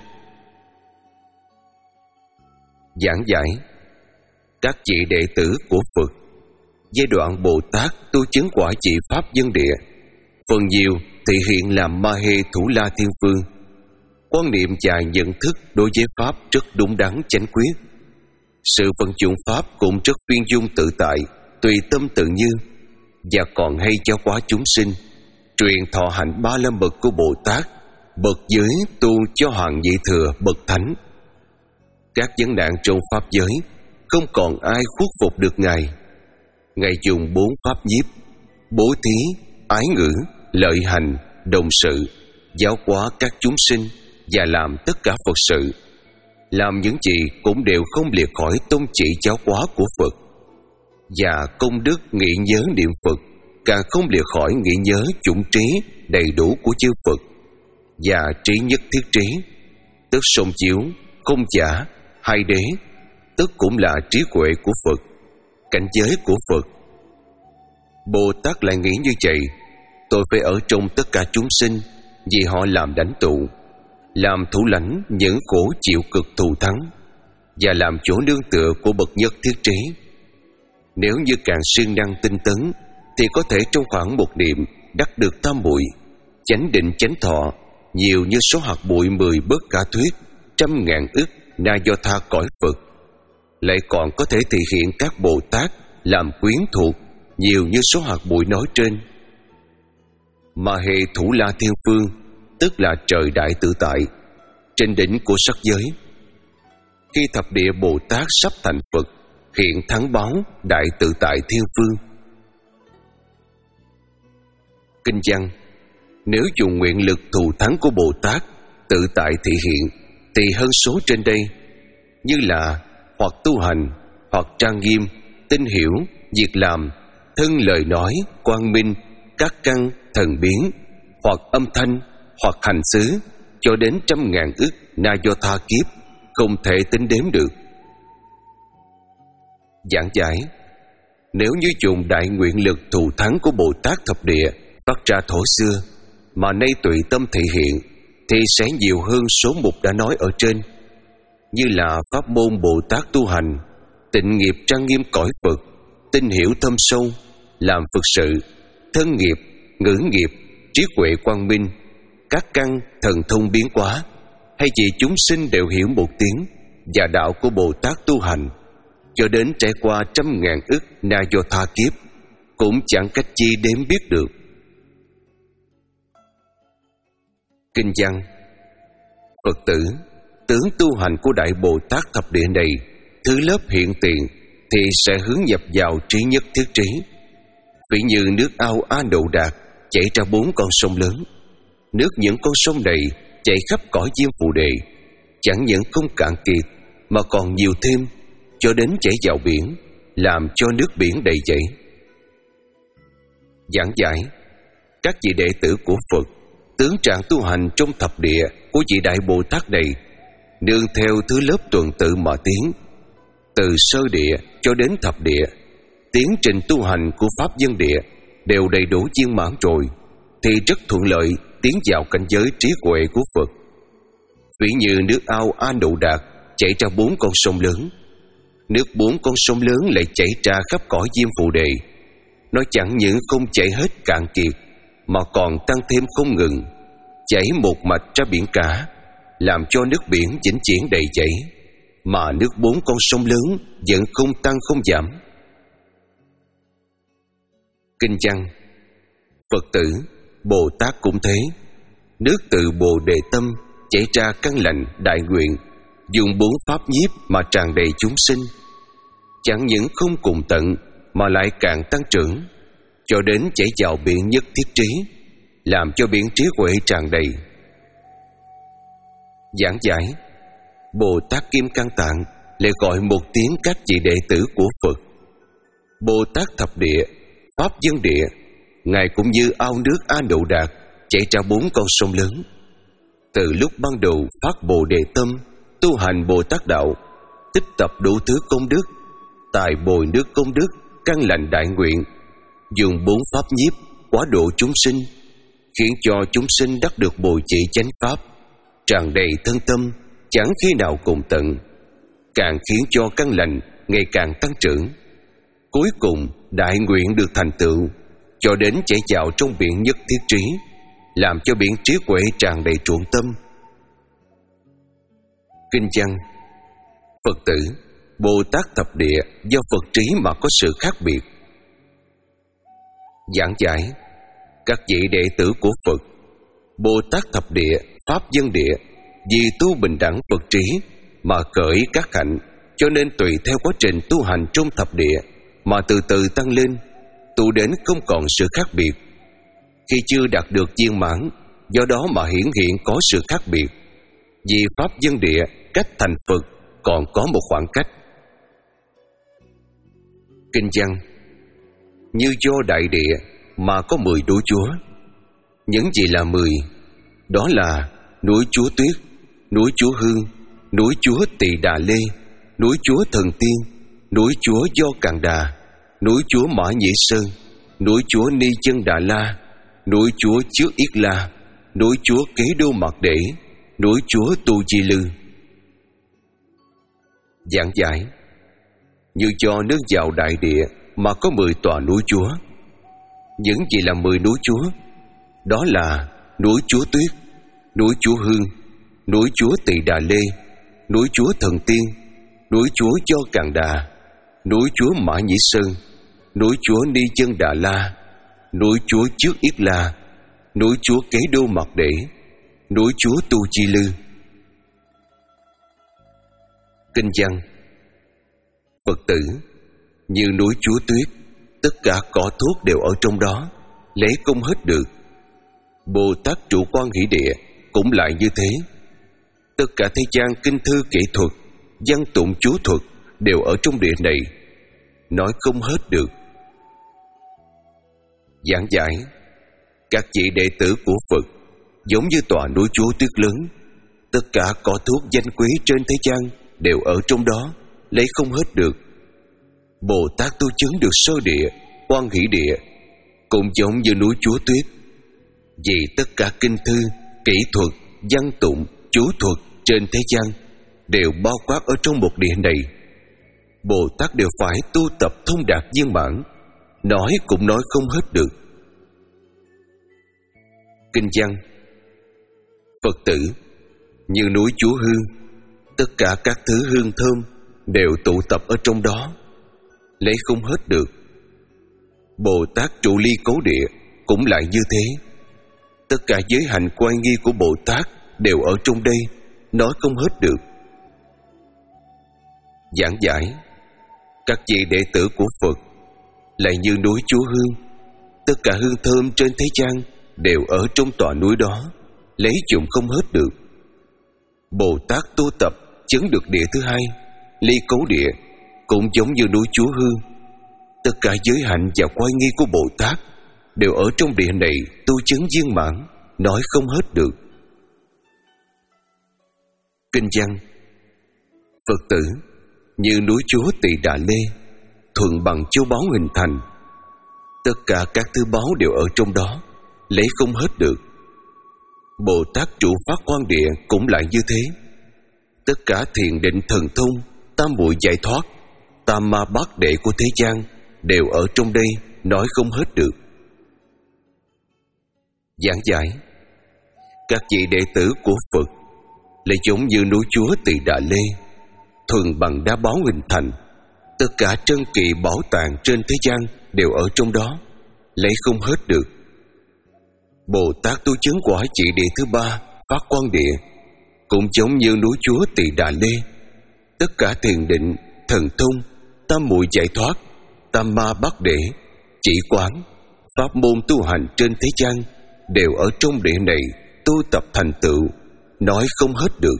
Giảng giải: Các vị đệ tử của Phật, giai đoạn Bồ Tát tu chứng quả vị Pháp Dân Địa, phần nhiều thể hiện làm Ma Hê Thủ La Thiên Vương, quan niệm và nhận thức đối với Pháp rất đúng đắn chánh quyết. Sự vận dụng Pháp cũng rất viên dung tự tại, tùy tâm tự như, và còn hay giáo hóa chúng sinh, truyền thọ hạnh ba la mật của Bồ Tát, bậc giới tu cho hàng vị thừa bậc thánh. Các vấn nạn trong pháp giới không còn ai khuất phục được Ngài. Ngài dùng bốn pháp nhiếp: bố thí, ái ngữ, lợi hành, đồng sự, giáo hóa các chúng sinh và làm tất cả Phật sự. Làm những gì cũng đều không liệt khỏi tôn chỉ giáo hóa của Phật. Và công đức nghĩ nhớ niệm Phật càng không liệt khỏi nghĩ nhớ chủng trí đầy đủ của chư Phật. Và trí nhất thiết trí, tức song chiếu, không giả, hai đế, tức cũng là trí huệ của Phật, cảnh giới của Phật. Bồ Tát lại nghĩ như vậy, tôi phải ở trong tất cả chúng sinh vì họ làm lãnh tụ, làm thủ lãnh những khổ chịu cực thù thắng, và làm chỗ nương tựa của bậc nhất thiết trí. Nếu như càng siêng năng tinh tấn thì có thể trong khoảng một niệm đắc được tam muội, chánh định chánh thọ, nhiều như số hạt bụi mười bất khả thuyết, trăm ngàn ức na do tha cõi Phật. Lại còn có thể thể hiện các Bồ Tát làm quyến thuộc, nhiều như số hạt bụi nói trên. Ma Hê Thủ La Thiên Vương, tức là trời đại tự tại, trên đỉnh của sắc giới. Khi thập địa Bồ Tát sắp thành Phật, hiện thắng báo đại tự tại Thiên Vương. Kinh văn: Nếu dùng nguyện lực thù thắng của Bồ Tát tự tại thị hiện, thì hơn số trên đây, như là hoặc tu hành, hoặc trang nghiêm, tinh hiểu, việc làm, thân lời nói, quang minh, các căn, thần biến, hoặc âm thanh, hoặc hành xứ, cho đến trăm ngàn ức na do tha kiếp, không thể tính đếm được. Giảng giải: nếu như dùng đại nguyện lực thù thắng của Bồ Tát thập địa phát ra thổ xưa, mà nay tùy tâm thị hiện, thì sẽ nhiều hơn số mục đã nói ở trên, như là pháp môn Bồ Tát tu hành, tịnh nghiệp trang nghiêm cõi Phật, tinh hiểu thâm sâu, làm Phật sự, thân nghiệp, ngữ nghiệp, trí huệ quang minh, các căn thần thông biến hóa, hay chỉ chúng sinh đều hiểu một tiếng và đạo của Bồ Tát tu hành, cho đến trải qua trăm ngàn ức na do tha kiếp, cũng chẳng cách chi đếm biết được. Kinh văn: Phật tử, tướng tu hành của Đại Bồ Tát thập địa này, thứ lớp hiện tiền thì sẽ hướng nhập vào trí nhất thiết trí. Ví như nước ao A Nậu Đạt chảy ra bốn con sông lớn. Nước những con sông này chảy khắp cõi Diêm Phù Đề, chẳng những không cạn kiệt mà còn nhiều thêm, cho đến chảy vào biển, làm cho nước biển đầy chảy. Giảng giải: các vị đệ tử của Phật, tướng trạng tu hành trong thập địa của vị Đại Bồ Tát này, nương theo thứ lớp tuần tự mà tiến, từ sơ địa cho đến thập địa, tiến trình tu hành của pháp dân địa đều đầy đủ viên mãn rồi, thì rất thuận lợi tiến vào cảnh giới trí huệ của Phật. Ví như nước ao A Nậu Đạt chảy ra bốn con sông lớn. Nước bốn con sông lớn lại chảy ra khắp cõi Diêm Phù Đề. Nó chẳng những không chảy hết cạn kiệt, mà còn tăng thêm không ngừng, chảy một mạch ra biển cả, làm cho nước biển vĩnh viễn đầy chảy, mà nước bốn con sông lớn vẫn không tăng không giảm. Kinh văn: Phật tử, Bồ Tát cũng thế. Nước từ Bồ Đề tâm chảy ra căn lành đại nguyện, dùng bốn pháp nhiếp mà tràn đầy chúng sinh, chẳng những không cùng tận mà lại càng tăng trưởng, cho đến chảy vào biển nhất thiết trí, làm cho biển trí huệ tràn đầy. Giảng giải: Bồ Tát Kim Cang Tạng lại gọi một tiếng các vị đệ tử của Phật. Bồ Tát thập địa, pháp dân địa, Ngài cũng như ao nước A Nậu Đạt chảy ra bốn con sông lớn. Từ lúc ban đầu phát Bồ Đề tâm, tu hành Bồ Tát đạo, tích tập đủ thứ công đức, tài bồi nước công đức, căn lành đại nguyện, dùng bốn pháp nhiếp quá độ chúng sinh, khiến cho chúng sinh đắc được bồi trị chánh pháp, tràn đầy thân tâm, chẳng khi nào cùng tận, càng khiến cho căn lành ngày càng tăng trưởng. Cuối cùng đại nguyện được thành tựu, cho đến chảy vào trong biển nhất thiết trí, làm cho biển trí huệ tràn đầy trọn tâm. Kinh văn: Phật tử, Bồ Tát thập địa do Phật trí mà có sự khác biệt. Giảng giải: các vị đệ tử của Phật, Bồ Tát thập địa, pháp dân địa, vì tu bình đẳng Phật trí mà khởi các hạnh, cho nên tùy theo quá trình tu hành trong thập địa mà từ từ tăng lên, tu đến không còn sự khác biệt. Khi chưa đạt được viên mãn, do đó mà hiển hiện có sự khác biệt. Vì pháp dân địa cách thành Phật còn có một khoảng cách. Kinh văn: như do đại địa mà có mười núi chúa. Những gì là mười? Đó là núi Chúa Tuyết, núi Chúa Hương, núi Chúa Tỳ Đà Lê, núi Chúa Thần Tiên, núi Chúa Do Càn Đà, núi Chúa Mã Nhĩ Sơn, núi Chúa Ni Chân Đà La, núi Chúa Trước Yết La, núi Chúa Kế Đô Mạt Đễ, núi Chúa Tu Di Lư. Giảng giải: như cho nước vào đại địa mà có mười tòa núi Chúa. Những gì là mười núi Chúa? Đó là núi Chúa Tuyết, núi Chúa Hương, núi Chúa Tỳ Đà Lê, núi Chúa Thần Tiên, núi Chúa Do Càn Đà, núi Chúa Mã Nhĩ Sơn, núi Chúa Ni Chân Đà La, núi Chúa Trước Yết La, núi Chúa Kế Đô Mạt Đễ, núi Chúa Tu Chi Lư. Kinh văn: Phật tử, như núi Chúa Tuyết, tất cả cỏ thuốc đều ở trong đó, lấy không hết được. Bồ Tát trụ Quan Hỷ Địa cũng lại như thế. Tất cả thế gian kinh thư kỹ thuật, văn tụng chú thuật đều ở trong địa này, nói không hết được. Giảng giải: các vị đệ tử của Phật giống như tòa núi Chúa Tuyết lớn, tất cả cỏ thuốc danh quý trên thế gian đều ở trong đó, lấy không hết được. Bồ Tát tu chứng được sơ địa, Quan Hỷ Địa cũng giống như núi Chúa Tuyết, vì tất cả kinh thư, kỹ thuật, văn tụng, chú thuật trên thế gian đều bao quát ở trong một địa này. Bồ Tát đều phải tu tập thông đạt viên mãn, nói cũng nói không hết được. Kinh văn: Phật tử như núi Chúa hương, tất cả các thứ hương thơm đều tụ tập ở trong đó, lấy không hết được. Bồ Tát trụ ly cố địa cũng lại như thế. Tất cả giới hạnh oai nghi của Bồ Tát đều ở trong đây, nói không hết được. Giảng giải: các vị đệ tử của Phật lại như núi Chúa hương, tất cả hương thơm trên thế gian đều ở trong tòa núi đó, lấy dụng không hết được. Bồ Tát tu tập chứng được địa thứ hai, ly cấu địa, cũng giống như núi Chúa hương. Tất cả giới hạnh và oai nghi của Bồ Tát đều ở trong địa này tu chứng viên mãn, nói không hết được. Kinh văn: Phật tử như núi Chúa Tỳ Đà Lê, thuận bằng châu báu hình thành, tất cả các thứ báu đều ở trong đó, lấy không hết được. Bồ Tát trụ Pháp Quan Địa cũng lại như thế. Tất cả thiền định thần thông, tam muội giải thoát, tam ma bát đệ của thế gian đều ở trong đây, nói không hết được. Giảng giải: các vị đệ tử của Phật lại giống như núi Chúa Tỳ Đà Lê, thuần bằng đá báu hình thành, tất cả trân kỳ bảo tàng trên thế gian đều ở trong đó, lấy không hết được. Bồ Tát tu chứng quả trị địa thứ ba, Pháp Quan Địa, cũng giống như núi Chúa Tỳ Đà Lê. Tất cả thiền định, thần thông, tam muội giải thoát, tam ma bát đệ, chỉ quán, pháp môn tu hành trên thế gian đều ở trong địa này tu tập thành tựu, nói không hết được.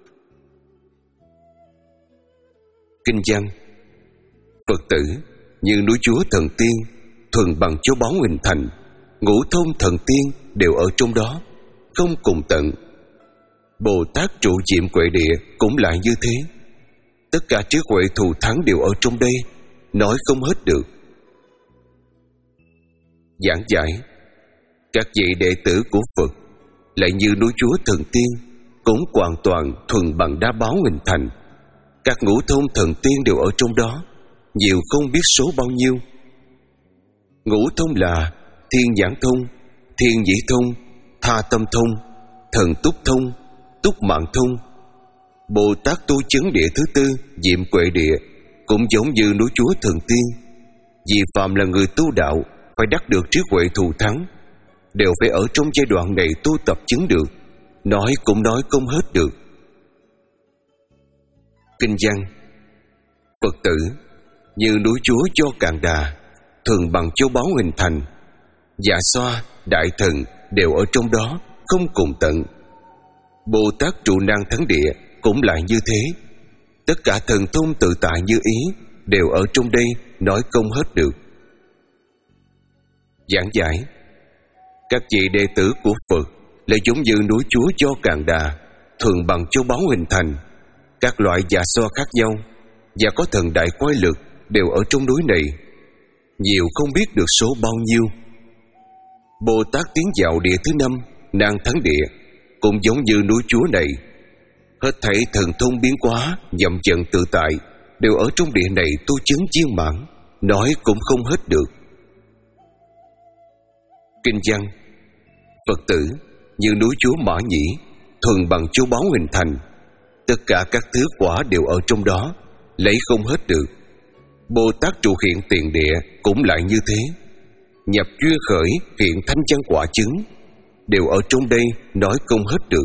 Kinh văn: Phật tử như núi Chúa Thần Tiên, thuần bằng châu báu hình thành, ngũ thông thần tiên đều ở trong đó, không cùng tận. Bồ Tát trụ diệm Huệ Địa cũng lại như thế. Tất cả trí huệ thù thắng đều ở trong đây, nói không hết được. Giảng giải: các vị đệ tử của Phật lại như núi Chúa Thần Tiên, cũng hoàn toàn thuần bằng đá báu hình thành. Các ngũ thông thần tiên đều ở trong đó, nhiều không biết số bao nhiêu. Ngũ thông là thiên nhãn thông, thiên nhĩ thông, tha tâm thông, thần túc thông, túc mạng thông. Bồ Tát tu chứng địa thứ tư, diệm Huệ Địa, cũng giống như núi Chúa Thần Tiên. Vì phàm là người tu đạo phải đắc được trí huệ thù thắng, đều phải ở trong giai đoạn này tu tập chứng được, nói cũng nói không hết được. Kinh văn: Phật tử như núi Chúa Do Càn Đà, thường bằng châu báu hình thành, Dạ Xoa, Đại Thần đều ở trong đó, không cùng tận. Bồ Tát trụ Năng Thắng Địa cũng lại như thế. Tất cả thần thông tự tại như ý đều ở trong đây, nói không hết được. Giảng giải: các vị đệ tử của Phật lại giống như núi Chúa Do Càn Đà, thường bằng châu báu hình thành. Các loại dạ xoa khác nhau và có thần đại quái lực đều ở trong núi này, nhiều không biết được số bao nhiêu. Bồ Tát tiến vào địa thứ năm, Năng Thắng Địa, cũng giống như núi Chúa này. Hết thảy thần thông biến hóa, dậm dần tự tại đều ở trong địa này tu chứng viên mãn, nói cũng không hết được. Kinh văn: Phật tử như núi Chúa Mã Nhĩ, thuần bằng châu báu hình thành, tất cả các thứ quả đều ở trong đó, lấy không hết được. Bồ Tát trụ hiện tiền địa cũng lại như thế. Nhập duyên khởi hiện thánh chân quả chứng đều ở trong đây, nói không hết được.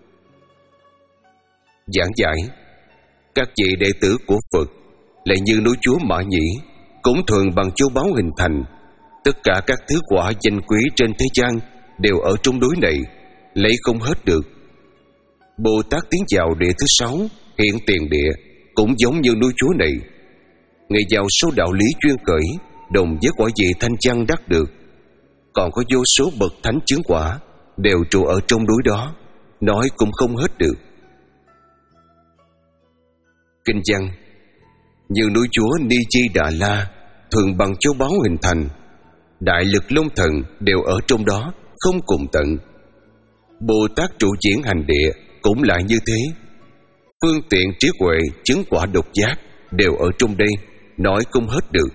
Giảng giải: các vị đệ tử của Phật lại như núi Chúa Mã Nhĩ, cũng thường bằng châu báu hình thành, tất cả các thứ quả danh quý trên thế gian đều ở trong núi này, lấy không hết được. Bồ Tát tiến vào địa thứ sáu, hiện tiền địa, cũng giống như núi Chúa này. Người giàu số đạo lý chuyên khởi, đồng với quả vị thanh văn đắc được. Còn có vô số bậc thánh chứng quả, đều trụ ở trong núi đó, nói cũng không hết được. Kinh văn: như núi Chúa Ni Chi Đà La, thường bằng châu báu hình thành, đại lực long thần đều ở trong đó, không cùng tận. Bồ Tát trụ diễn hành địa cũng lại như thế. Phương tiện trí huệ chứng quả độc giác đều ở trong đây, nói không hết được.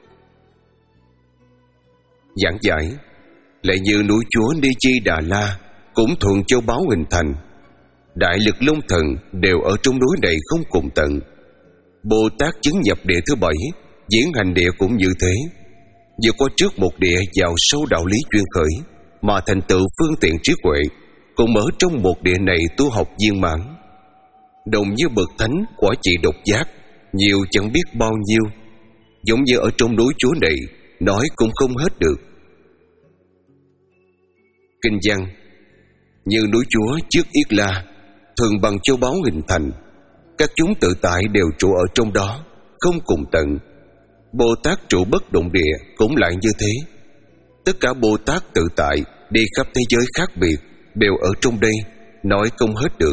Giảng giải: lại như núi Chúa Ni Chi Đà La, cũng thuận châu báu hình thành, đại lực long thần đều ở trong núi này không cùng tận. Bồ Tát chứng nhập địa thứ bảy, diễn hành địa cũng như thế. Vừa qua trước một địa vào sâu đạo lý chuyên khởi, mà thành tựu phương tiện trí huệ, cũng ở trong một địa này tu học viên mãn. Đồng như bậc thánh quả trị độc giác, nhiều chẳng biết bao nhiêu, giống như ở trong núi Chúa này, nói cũng không hết được. Kinh văn: như núi Chúa trước Yết La, thường bằng châu báu hình thành, các chúng tự tại đều trụ ở trong đó, không cùng tận. Bồ Tát trụ bất động địa cũng lại như thế. Tất cả Bồ Tát tự tại đi khắp thế giới khác biệt, đều ở trong đây, nói không hết được.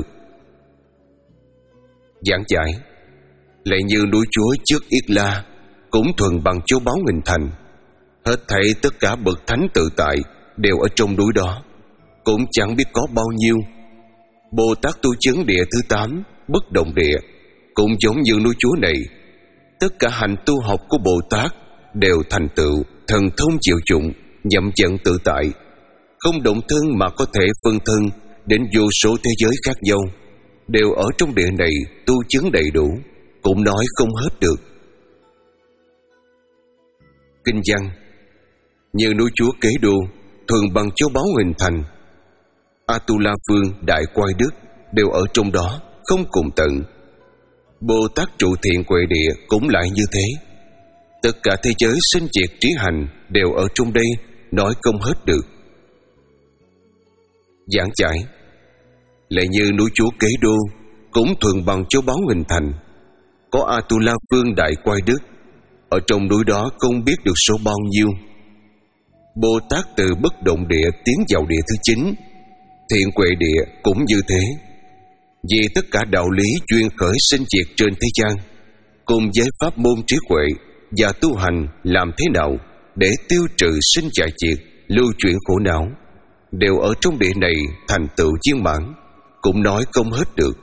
Giảng giải: lại như núi Chúa trước Yết La, cũng thuần bằng châu báu hình thành, hết thảy tất cả bậc thánh tự tại đều ở trong núi đó, cũng chẳng biết có bao nhiêu. Bồ Tát tu chứng địa thứ tám, bất động địa, cũng giống như núi Chúa này. Tất cả hành tu học của Bồ Tát đều thành tựu thần thông chịu dụng, nhậm trận tự tại, không động thân mà có thể phân thân đến vô số thế giới khác nhau, đều ở trong địa này tu chứng đầy đủ, cũng nói không hết được. Kinh văn: như núi Chúa Kế Đô, thường bằng châu báu hình thành, Atula Phương Đại Quai Đức đều ở trong đó, không cùng tận. Bồ Tát trụ thiện huệ địa cũng lại như thế. Tất cả thế giới sinh diệt trí hành đều ở trong đây, nói không hết được. Giảng giải: lại như núi Chúa Kế Đô, cũng thường bằng châu báu hình thành, có Atula Phương Đại Quai Đức, ở trong núi đó không biết được số bao nhiêu. Bồ Tát từ bất động địa tiến vào địa thứ chín, thiện huệ địa cũng như thế. Vì tất cả đạo lý chuyên khởi sinh diệt trên thế gian, cùng với pháp môn trí huệ và tu hành làm thế nào để tiêu trừ sinh chạy diệt, lưu chuyển khổ não, đều ở trong địa này thành tựu viên mãn, cũng nói không hết được.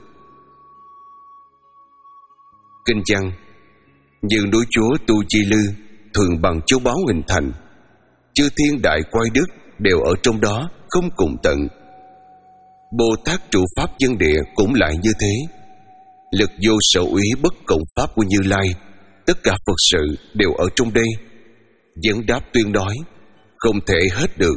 Kinh văn: như núi Chúa Tu Chi Lư, thường bằng châu báu hình thành, chư thiên đại quai đức đều ở trong đó, không cùng tận. Bồ Tát trụ pháp dân địa cũng lại như thế. Lực vô sở úy bất cộng pháp của Như Lai, tất cả Phật sự đều ở trong đây. Vấn đáp tuyên nói, không thể hết được.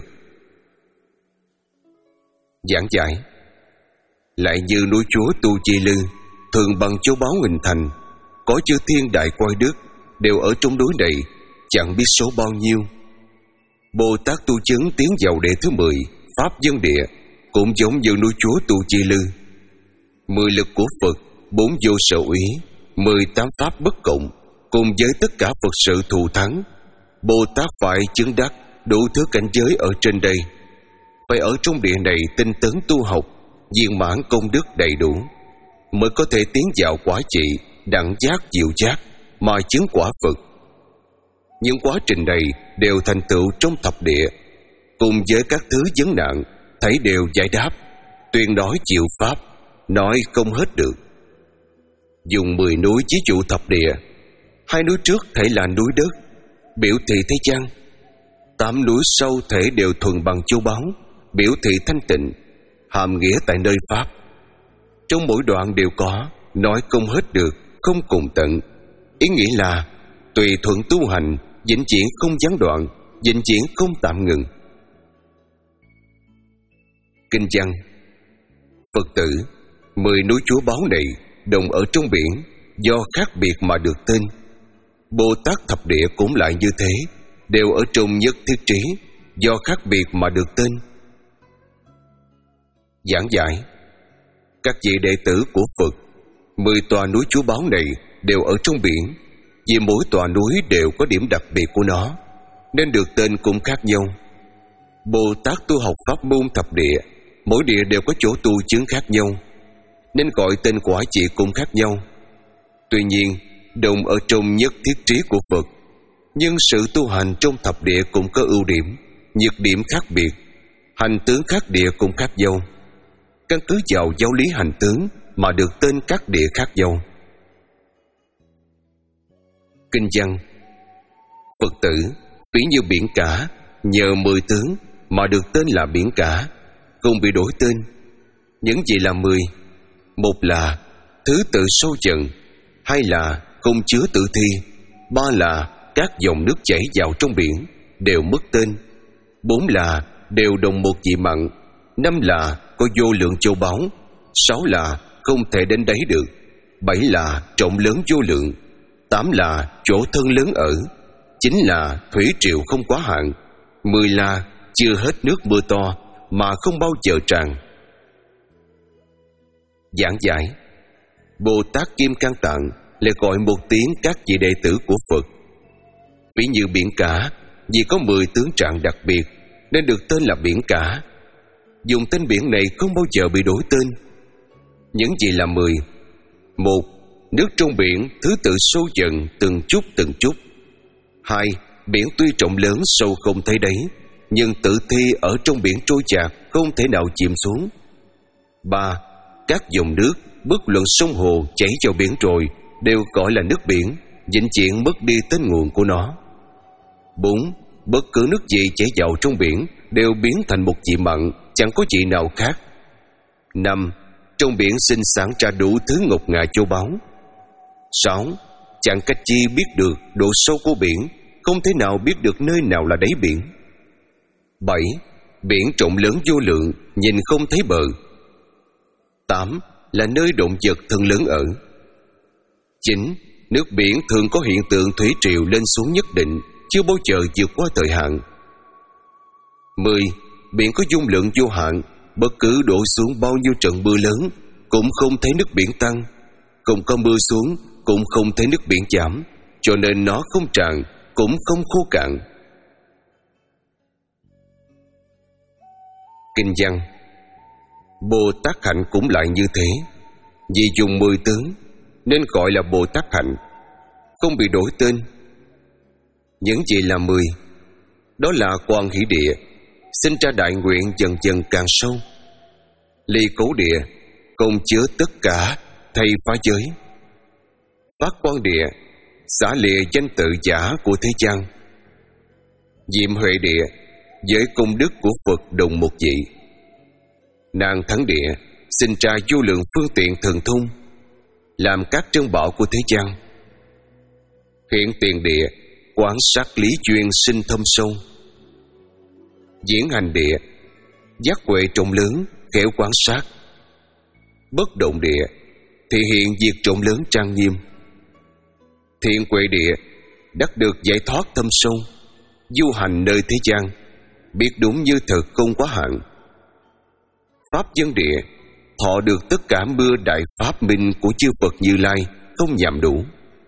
Giảng giải: lại như núi Chúa Tu Chi Lư, thường bằng châu báu hình thành, có chư thiên đại quai đức đều ở trong núi này, chẳng biết số bao nhiêu. Bồ Tát tu chứng tiến vào đệ thứ mười, pháp dân địa, cũng giống như núi Chúa Tu Chi Lư. Mười lực của Phật, bốn vô sở úy, mười tám pháp bất cộng, cùng với tất cả Phật sự thù thắng, Bồ Tát phải chứng đắc đủ thứ cảnh giới ở trên đây. Phải ở trong địa này tinh tấn tu học, viên mãn công đức đầy đủ, mới có thể tiến vào quả trị đẳng giác diệu giác mà chứng quả Phật. Những quá trình này đều thành tựu trong thập địa, cùng với các thứ vấn nạn thấy đều giải đáp, tuyên nói chịu pháp, nói không hết được. Dùng mười núi ví dụ thập địa, hai núi trước thể là núi đất, biểu thị thế gian. Tám núi sau thể đều thuần bằng châu báu, biểu thị thanh tịnh, hàm nghĩa tại nơi pháp. Trong mỗi đoạn đều có, nói không hết được, không cùng tận. Ý nghĩa là tùy thuận tu hành, vĩnh viễn không gián đoạn, vĩnh viễn không tạm ngừng. Kinh văn: Phật tử, mười núi Chúa báu này đồng ở trong biển, do khác biệt mà được tên. Bồ Tát thập địa cũng lại như thế, đều ở trong nhất thiết trí, do khác biệt mà được tên. Giảng giải: các vị đệ tử của Phật, mười tòa núi Chúa Báo này đều ở trong biển. Vì mỗi tòa núi đều có điểm đặc biệt của nó, nên được tên cũng khác nhau. Bồ Tát tu học pháp môn thập địa, mỗi địa đều có chỗ tu chứng khác nhau, nên gọi tên quả chỉ cũng khác nhau. Tuy nhiên, đồng ở trong nhất thiết trí của Phật, nhưng sự tu hành trong thập địa cũng có ưu điểm, nhược điểm khác biệt, hành tướng khác địa cũng khác nhau. Căn cứ vào giáo lý hành tướng mà được tên các địa khác nhau. Kinh văn: Phật tử, ví như biển cả, nhờ mười tướng mà được tên là biển cả, không bị đổi tên. Những gì là mười? Một là thứ tự sâu dần, hai là không chứa tự thi, ba là các dòng nước chảy vào trong biển đều mất tên, bốn là đều đồng một vị mặn, năm là có vô lượng châu báu, sáu là không thể đến đáy được, bảy là trọng lớn vô lượng, tám là chỗ thân lớn ở, chín là thủy triều không quá hạn, mười là chưa hết nước mưa to mà không bao giờ tràn. Giảng giải: Bồ Tát Kim Cang Tạng lại gọi một tiếng các vị đệ tử của Phật. Ví như biển cả, vì có mười tướng trạng đặc biệt nên được tên là biển cả. Dùng tên biển này không bao giờ bị đổi tên. Những gì là mười? Một, nước trong biển thứ tự sâu dần từng chút từng chút. Hai, biển tuy rộng lớn sâu không thấy đáy, nhưng tự thi ở trong biển trôi chạc, không thể nào chìm xuống. Ba, các dòng nước, bất luận sông hồ chảy vào biển rồi đều gọi là nước biển, vĩnh viễn mất đi tên nguồn của nó. Bốn, bất cứ nước gì chảy vào trong biển đều biến thành một vị mặn, chẳng có vị nào khác. Năm, trong biển sinh sản ra đủ thứ ngọc ngà châu báu. Sáu, chẳng cách chi biết được độ sâu của biển, không thể nào biết được nơi nào là đáy biển. Bảy, biển rộng lớn vô lượng, nhìn không thấy bờ. Tám, là nơi động vật thân lớn ở. Chín, nước biển thường có hiện tượng thủy triều lên xuống nhất định, chưa bao giờ vượt qua thời hạn. Mười, biển có dung lượng vô hạn, bất cứ đổ xuống bao nhiêu trận mưa lớn cũng không thấy nước biển tăng, không có mưa xuống cũng không thấy nước biển giảm, cho nên nó không tràn cũng không khô cạn. Kinh văn: Bồ Tát hạnh cũng lại như thế. Vì dùng mười tướng nên gọi là Bồ Tát hạnh, không bị đổi tên. Những gì là mười? Đó là Quan Hỷ Địa, sinh ra đại nguyện dần dần càng sâu. Ly Cố Địa, không chứa tất cả, thay phá giới. Phát Quan Địa, xả lìa danh tự giả của thế gian. Diệm Huệ Địa, với công đức của Phật đồng một vị. Nàng Thắng Địa, sinh ra vô lượng phương tiện thần thông, làm các trân bảo của thế gian. Hiện Tiền Địa, quán sát lý duyên sinh thâm sâu. Diễn Hành Địa, giác huệ trọng lớn, khéo quán sát. Bất Động Địa, thể hiện việc trọng lớn trang nghiêm. Thiện Huệ Địa, đắc được giải thoát thâm sâu, du hành nơi thế gian, biết đúng như thật không quá hạn. Pháp Dân Địa, thọ được tất cả mưa đại pháp minh của chư Phật Như Lai, không nhằm đủ.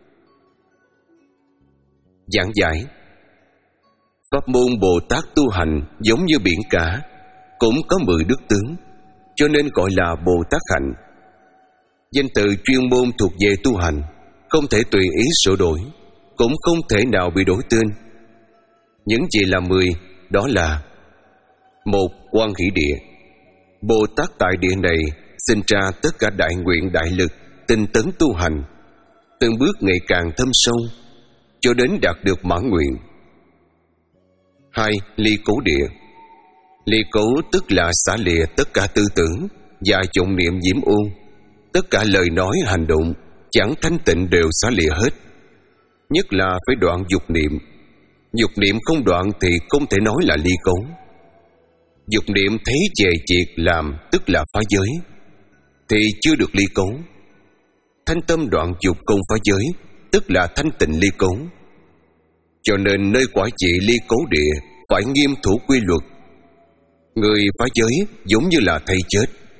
Giảng giải: Pháp môn Bồ Tát tu hành giống như biển cả, cũng có mười đức tướng, cho nên gọi là Bồ Tát hạnh. Danh từ chuyên môn thuộc về tu hành, không thể tùy ý sửa đổi, cũng không thể nào bị đổi tên. Những gì là mười? Đó là: Một, Quan Hỷ Địa. Bồ Tát tại địa này sinh ra tất cả đại nguyện đại lực, tinh tấn tu hành, từng bước ngày càng thâm sâu, cho đến đạt được mãn nguyện. Hai, Ly Cố Địa. Ly Cố tức là xả lìa tất cả tư tưởng và vọng niệm nhiễm ô, tất cả lời nói hành động chẳng thanh tịnh đều xả lìa hết. Nhất là phải đoạn dục niệm. Dục niệm không đoạn thì không thể nói là ly cố. Dục niệm thấy về việc làm tức là phá giới, thì chưa được ly cố. Thanh tâm đoạn dục không phá giới, tức là thanh tịnh ly cố. Cho nên nơi quả vị ly cố địa phải nghiêm thủ quy luật. Người phá giới giống như là thây chết,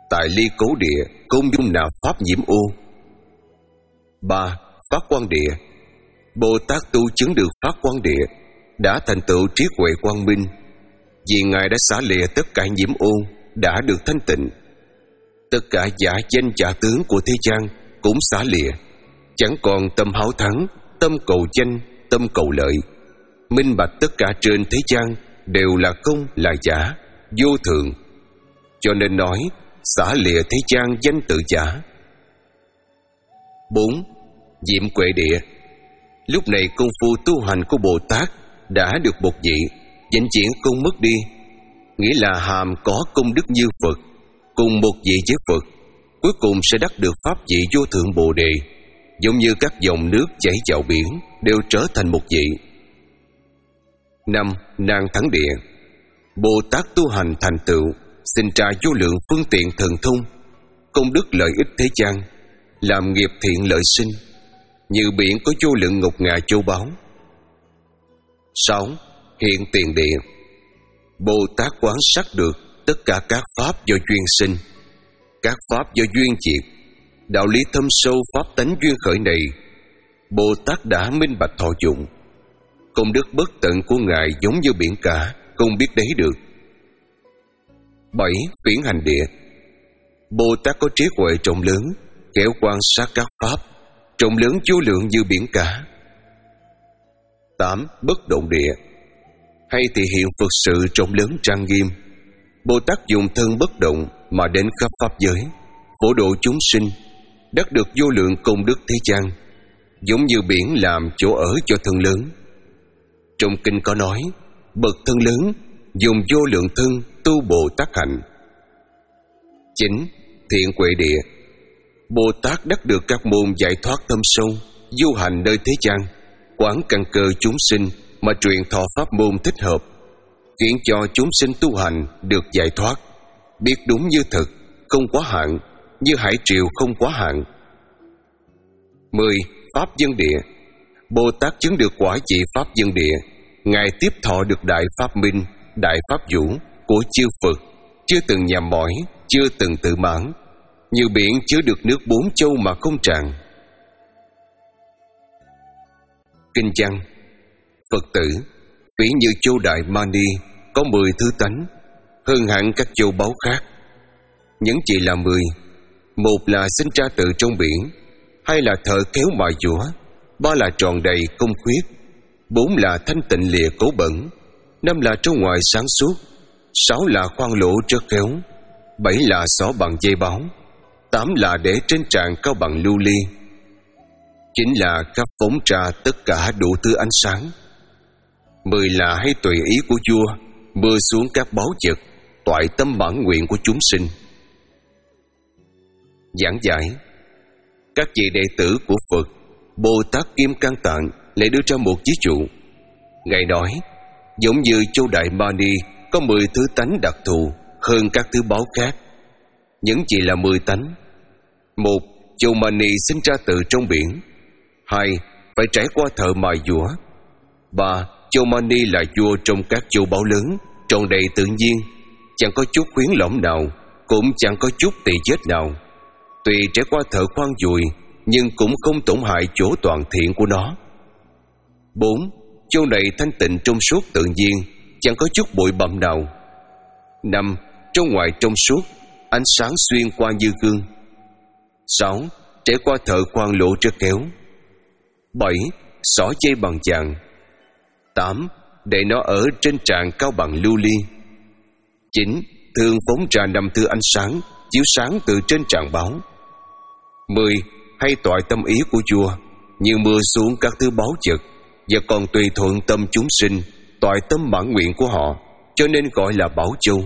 tại ly cố địa không dung nạp pháp nhiễm ô. Ba. Phát quang địa. Bồ Tát tu chứng được phát quang địa đã thành tựu trí huệ quang minh, vì Ngài đã xả lìa tất cả nhiễm ô, đã được thanh tịnh. Tất cả giả danh giả tướng của thế gian cũng xả lìa, chẳng còn tâm háo thắng, tâm cầu danh, tâm cầu lợi. Minh bạch tất cả trên thế gian đều là không, là giả, vô thường. Cho nên nói xả lìa thế gian danh tự giả. Bốn. Diệm Huệ địa. Lúc này công phu tu hành của Bồ Tát đã được một vị, vĩnh viễn không mất đi. Nghĩa là hàm có công đức như Phật, cùng một vị với Phật, cuối cùng sẽ đắc được pháp vị vô thượng Bồ Đề, giống như các dòng nước chảy vào biển đều trở thành một vị. Năm. Nan Thắng địa. Bồ Tát tu hành thành tựu, sinh ra vô lượng phương tiện thần thông, công đức lợi ích thế gian, làm nghiệp thiện lợi sinh, như biển có vô lượng ngọc ngà châu báu. Sáu. Hiện tiền địa. Bồ Tát quán sát được tất cả các pháp do duyên sinh, các pháp do duyên diệt. Đạo lý thâm sâu pháp tánh duyên khởi này, Bồ Tát đã minh bạch thọ dụng. Công đức bất tận của Ngài giống như biển cả, không biết đáy được. Bảy. Phiển hành địa. Bồ Tát có trí huệ rộng lớn, khéo quan sát các pháp, rộng lớn vô lượng như biển cả. Tám. Bất động địa. Hay thì hiện Phật sự rộng lớn trang nghiêm, Bồ Tát dùng thân bất động mà đến khắp pháp giới, phổ độ chúng sinh, đắc được vô lượng công đức thế gian, giống như biển làm chỗ ở cho thân lớn. Trong kinh có nói, bậc thân lớn dùng vô lượng thân tu Bồ Tát hạnh. Chín. Thiện Huệ địa. Bồ Tát đắc được các môn giải thoát thâm sâu, du hành nơi thế gian, quán căn cơ chúng sinh mà truyền thọ pháp môn thích hợp, khiến cho chúng sinh tu hành được giải thoát, biết đúng như thực, không quá hạn, như hải triều không quá hạn. Mười. Pháp dân địa. Bồ Tát chứng được quả vị pháp dân địa, Ngài tiếp thọ được đại pháp minh, đại pháp vũ của chư Phật, chưa từng nhàm mỏi, chưa từng tự mãn, như biển chứa được nước bốn châu mà không tràn. Kinh văn. Phật tử, ví như châu Đại Mani có mười thứ tánh, hơn hẳn các châu báu khác. Những chỉ là mười. Một là sinh ra từ trong biển, hai là thợ khéo mài dũa, ba là tròn đầy không khuyết, bốn là thanh tịnh lìa cố bẩn, năm là trong ngoài sáng suốt, sáu là khoan lỗ rất khéo, bảy là xỏ bằng dây báo, tám là để trên tràn cao bằng lưu ly, chín là khắp phóng ra tất cả đủ thứ ánh sáng, mười là hay tùy ý của vua mưa xuống các báu vật, toại tâm bản nguyện của chúng sinh. Giảng giải. Các vị đệ tử của Phật, Bồ Tát Kim Cang Tạng lại đưa ra một ví dụ. Ngài nói, giống như châu Đại Mani có mười thứ tánh đặc thù hơn các thứ báu khác. Những gì là mười tánh? Một, châu Mani sinh ra từ trong biển. Hai, phải trải qua thợ mài dũa. Ba, châu Mani là vua trong các châu báu lớn, tròn đầy tự nhiên, chẳng có chút khuyến lỏng nào, cũng chẳng có chút tỳ vết nào. Tuy trải qua thợ khoan dùi, nhưng cũng không tổn hại chỗ toàn thiện của nó. Bốn, châu này thanh tịnh trong suốt tự nhiên, chẳng có chút bụi bặm nào. Năm, trong ngoài trong suốt, ánh sáng xuyên qua như gương. Sáu, trải qua thợ khoan lỗ rất khéo. Bảy, xỏ dây bằng vàng. Tám, để nó ở trên tràn cao bằng lưu ly. Chín, thường phóng ra năm thứ ánh sáng, chiếu sáng từ trên tràn báo. Mười, hay toại tâm ý của vua, như mưa xuống các thứ báu vật, và còn tùy thuận tâm chúng sinh, toại tâm mãn nguyện của họ, cho nên gọi là bảo châu.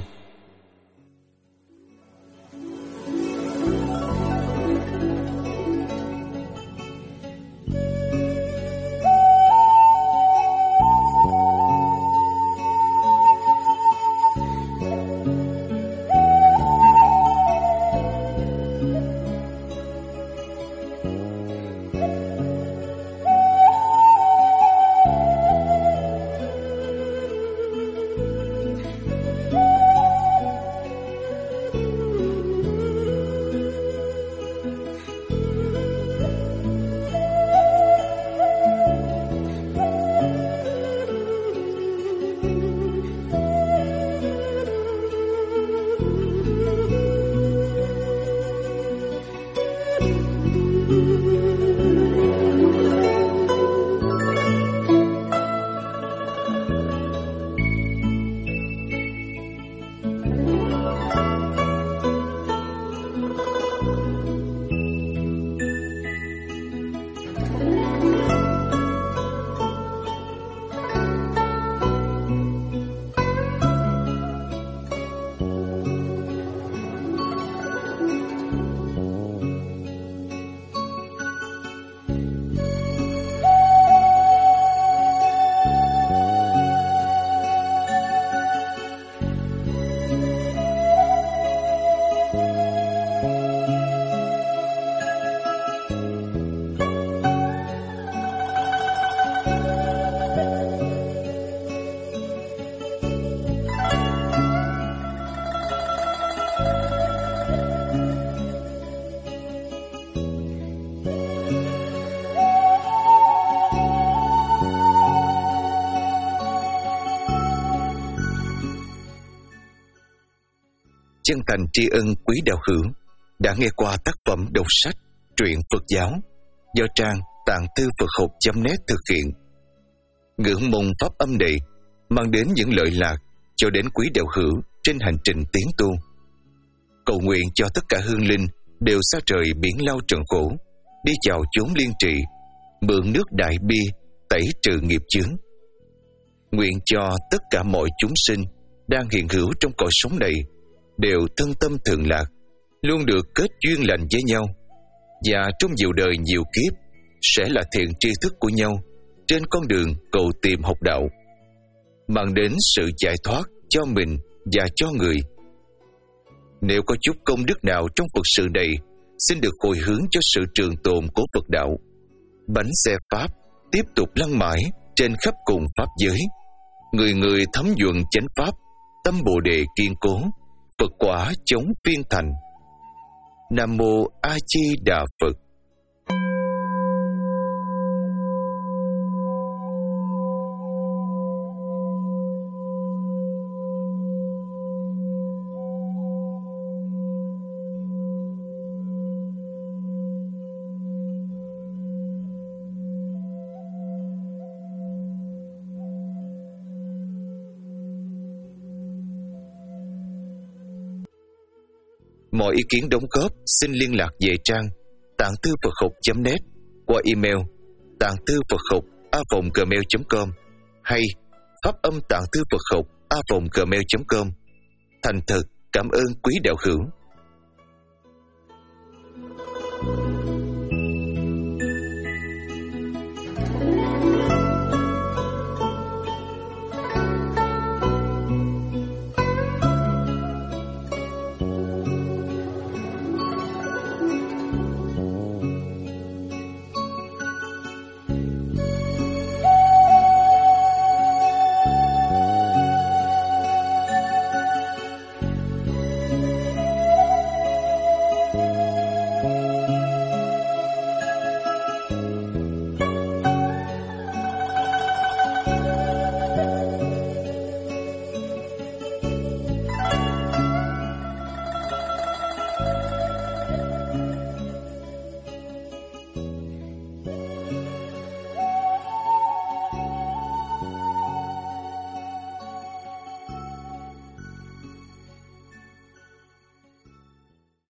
chân thành tri ân quý đạo hữu đã nghe qua tác phẩm đọc sách truyện Phật giáo do trang tạng thư Phật học chấm net thực hiện. Ngưỡng mong pháp âm này mang đến những lợi lạc cho đến quý đạo hữu trên hành trình tiến tu. Cầu nguyện cho tất cả hương linh đều xa trời biển lao trần khổ, đi vào chốn liên trị, mượn nước đại bi tẩy trừ nghiệp chướng. Nguyện cho tất cả mọi chúng sinh đang hiện hữu trong cõi sống này đều thân tâm thường lạc, luôn được kết duyên lành với nhau, và trong nhiều đời nhiều kiếp sẽ là thiện tri thức của nhau trên con đường cầu tìm học đạo, mang đến sự giải thoát cho mình và cho người. Nếu có chút công đức nào trong Phật sự này, xin được hồi hướng cho sự trường tồn của Phật đạo. Bánh xe Pháp tiếp tục lăn mãi trên khắp cùng Pháp giới. Người người thấm nhuận chánh Pháp, tâm Bồ Đề kiên cố, Phật quả chống phiên thành. Nam Mô A Di Đà Phật. Mọi ý kiến đóng góp xin liên lạc về trang tạng thư Phật học chấm net qua email tạng thư Phật học a vòng gmail chấm com hay pháp âm tạng thư Phật học a vòng gmail chấm com. Thành thật cảm ơn quý đạo hữu.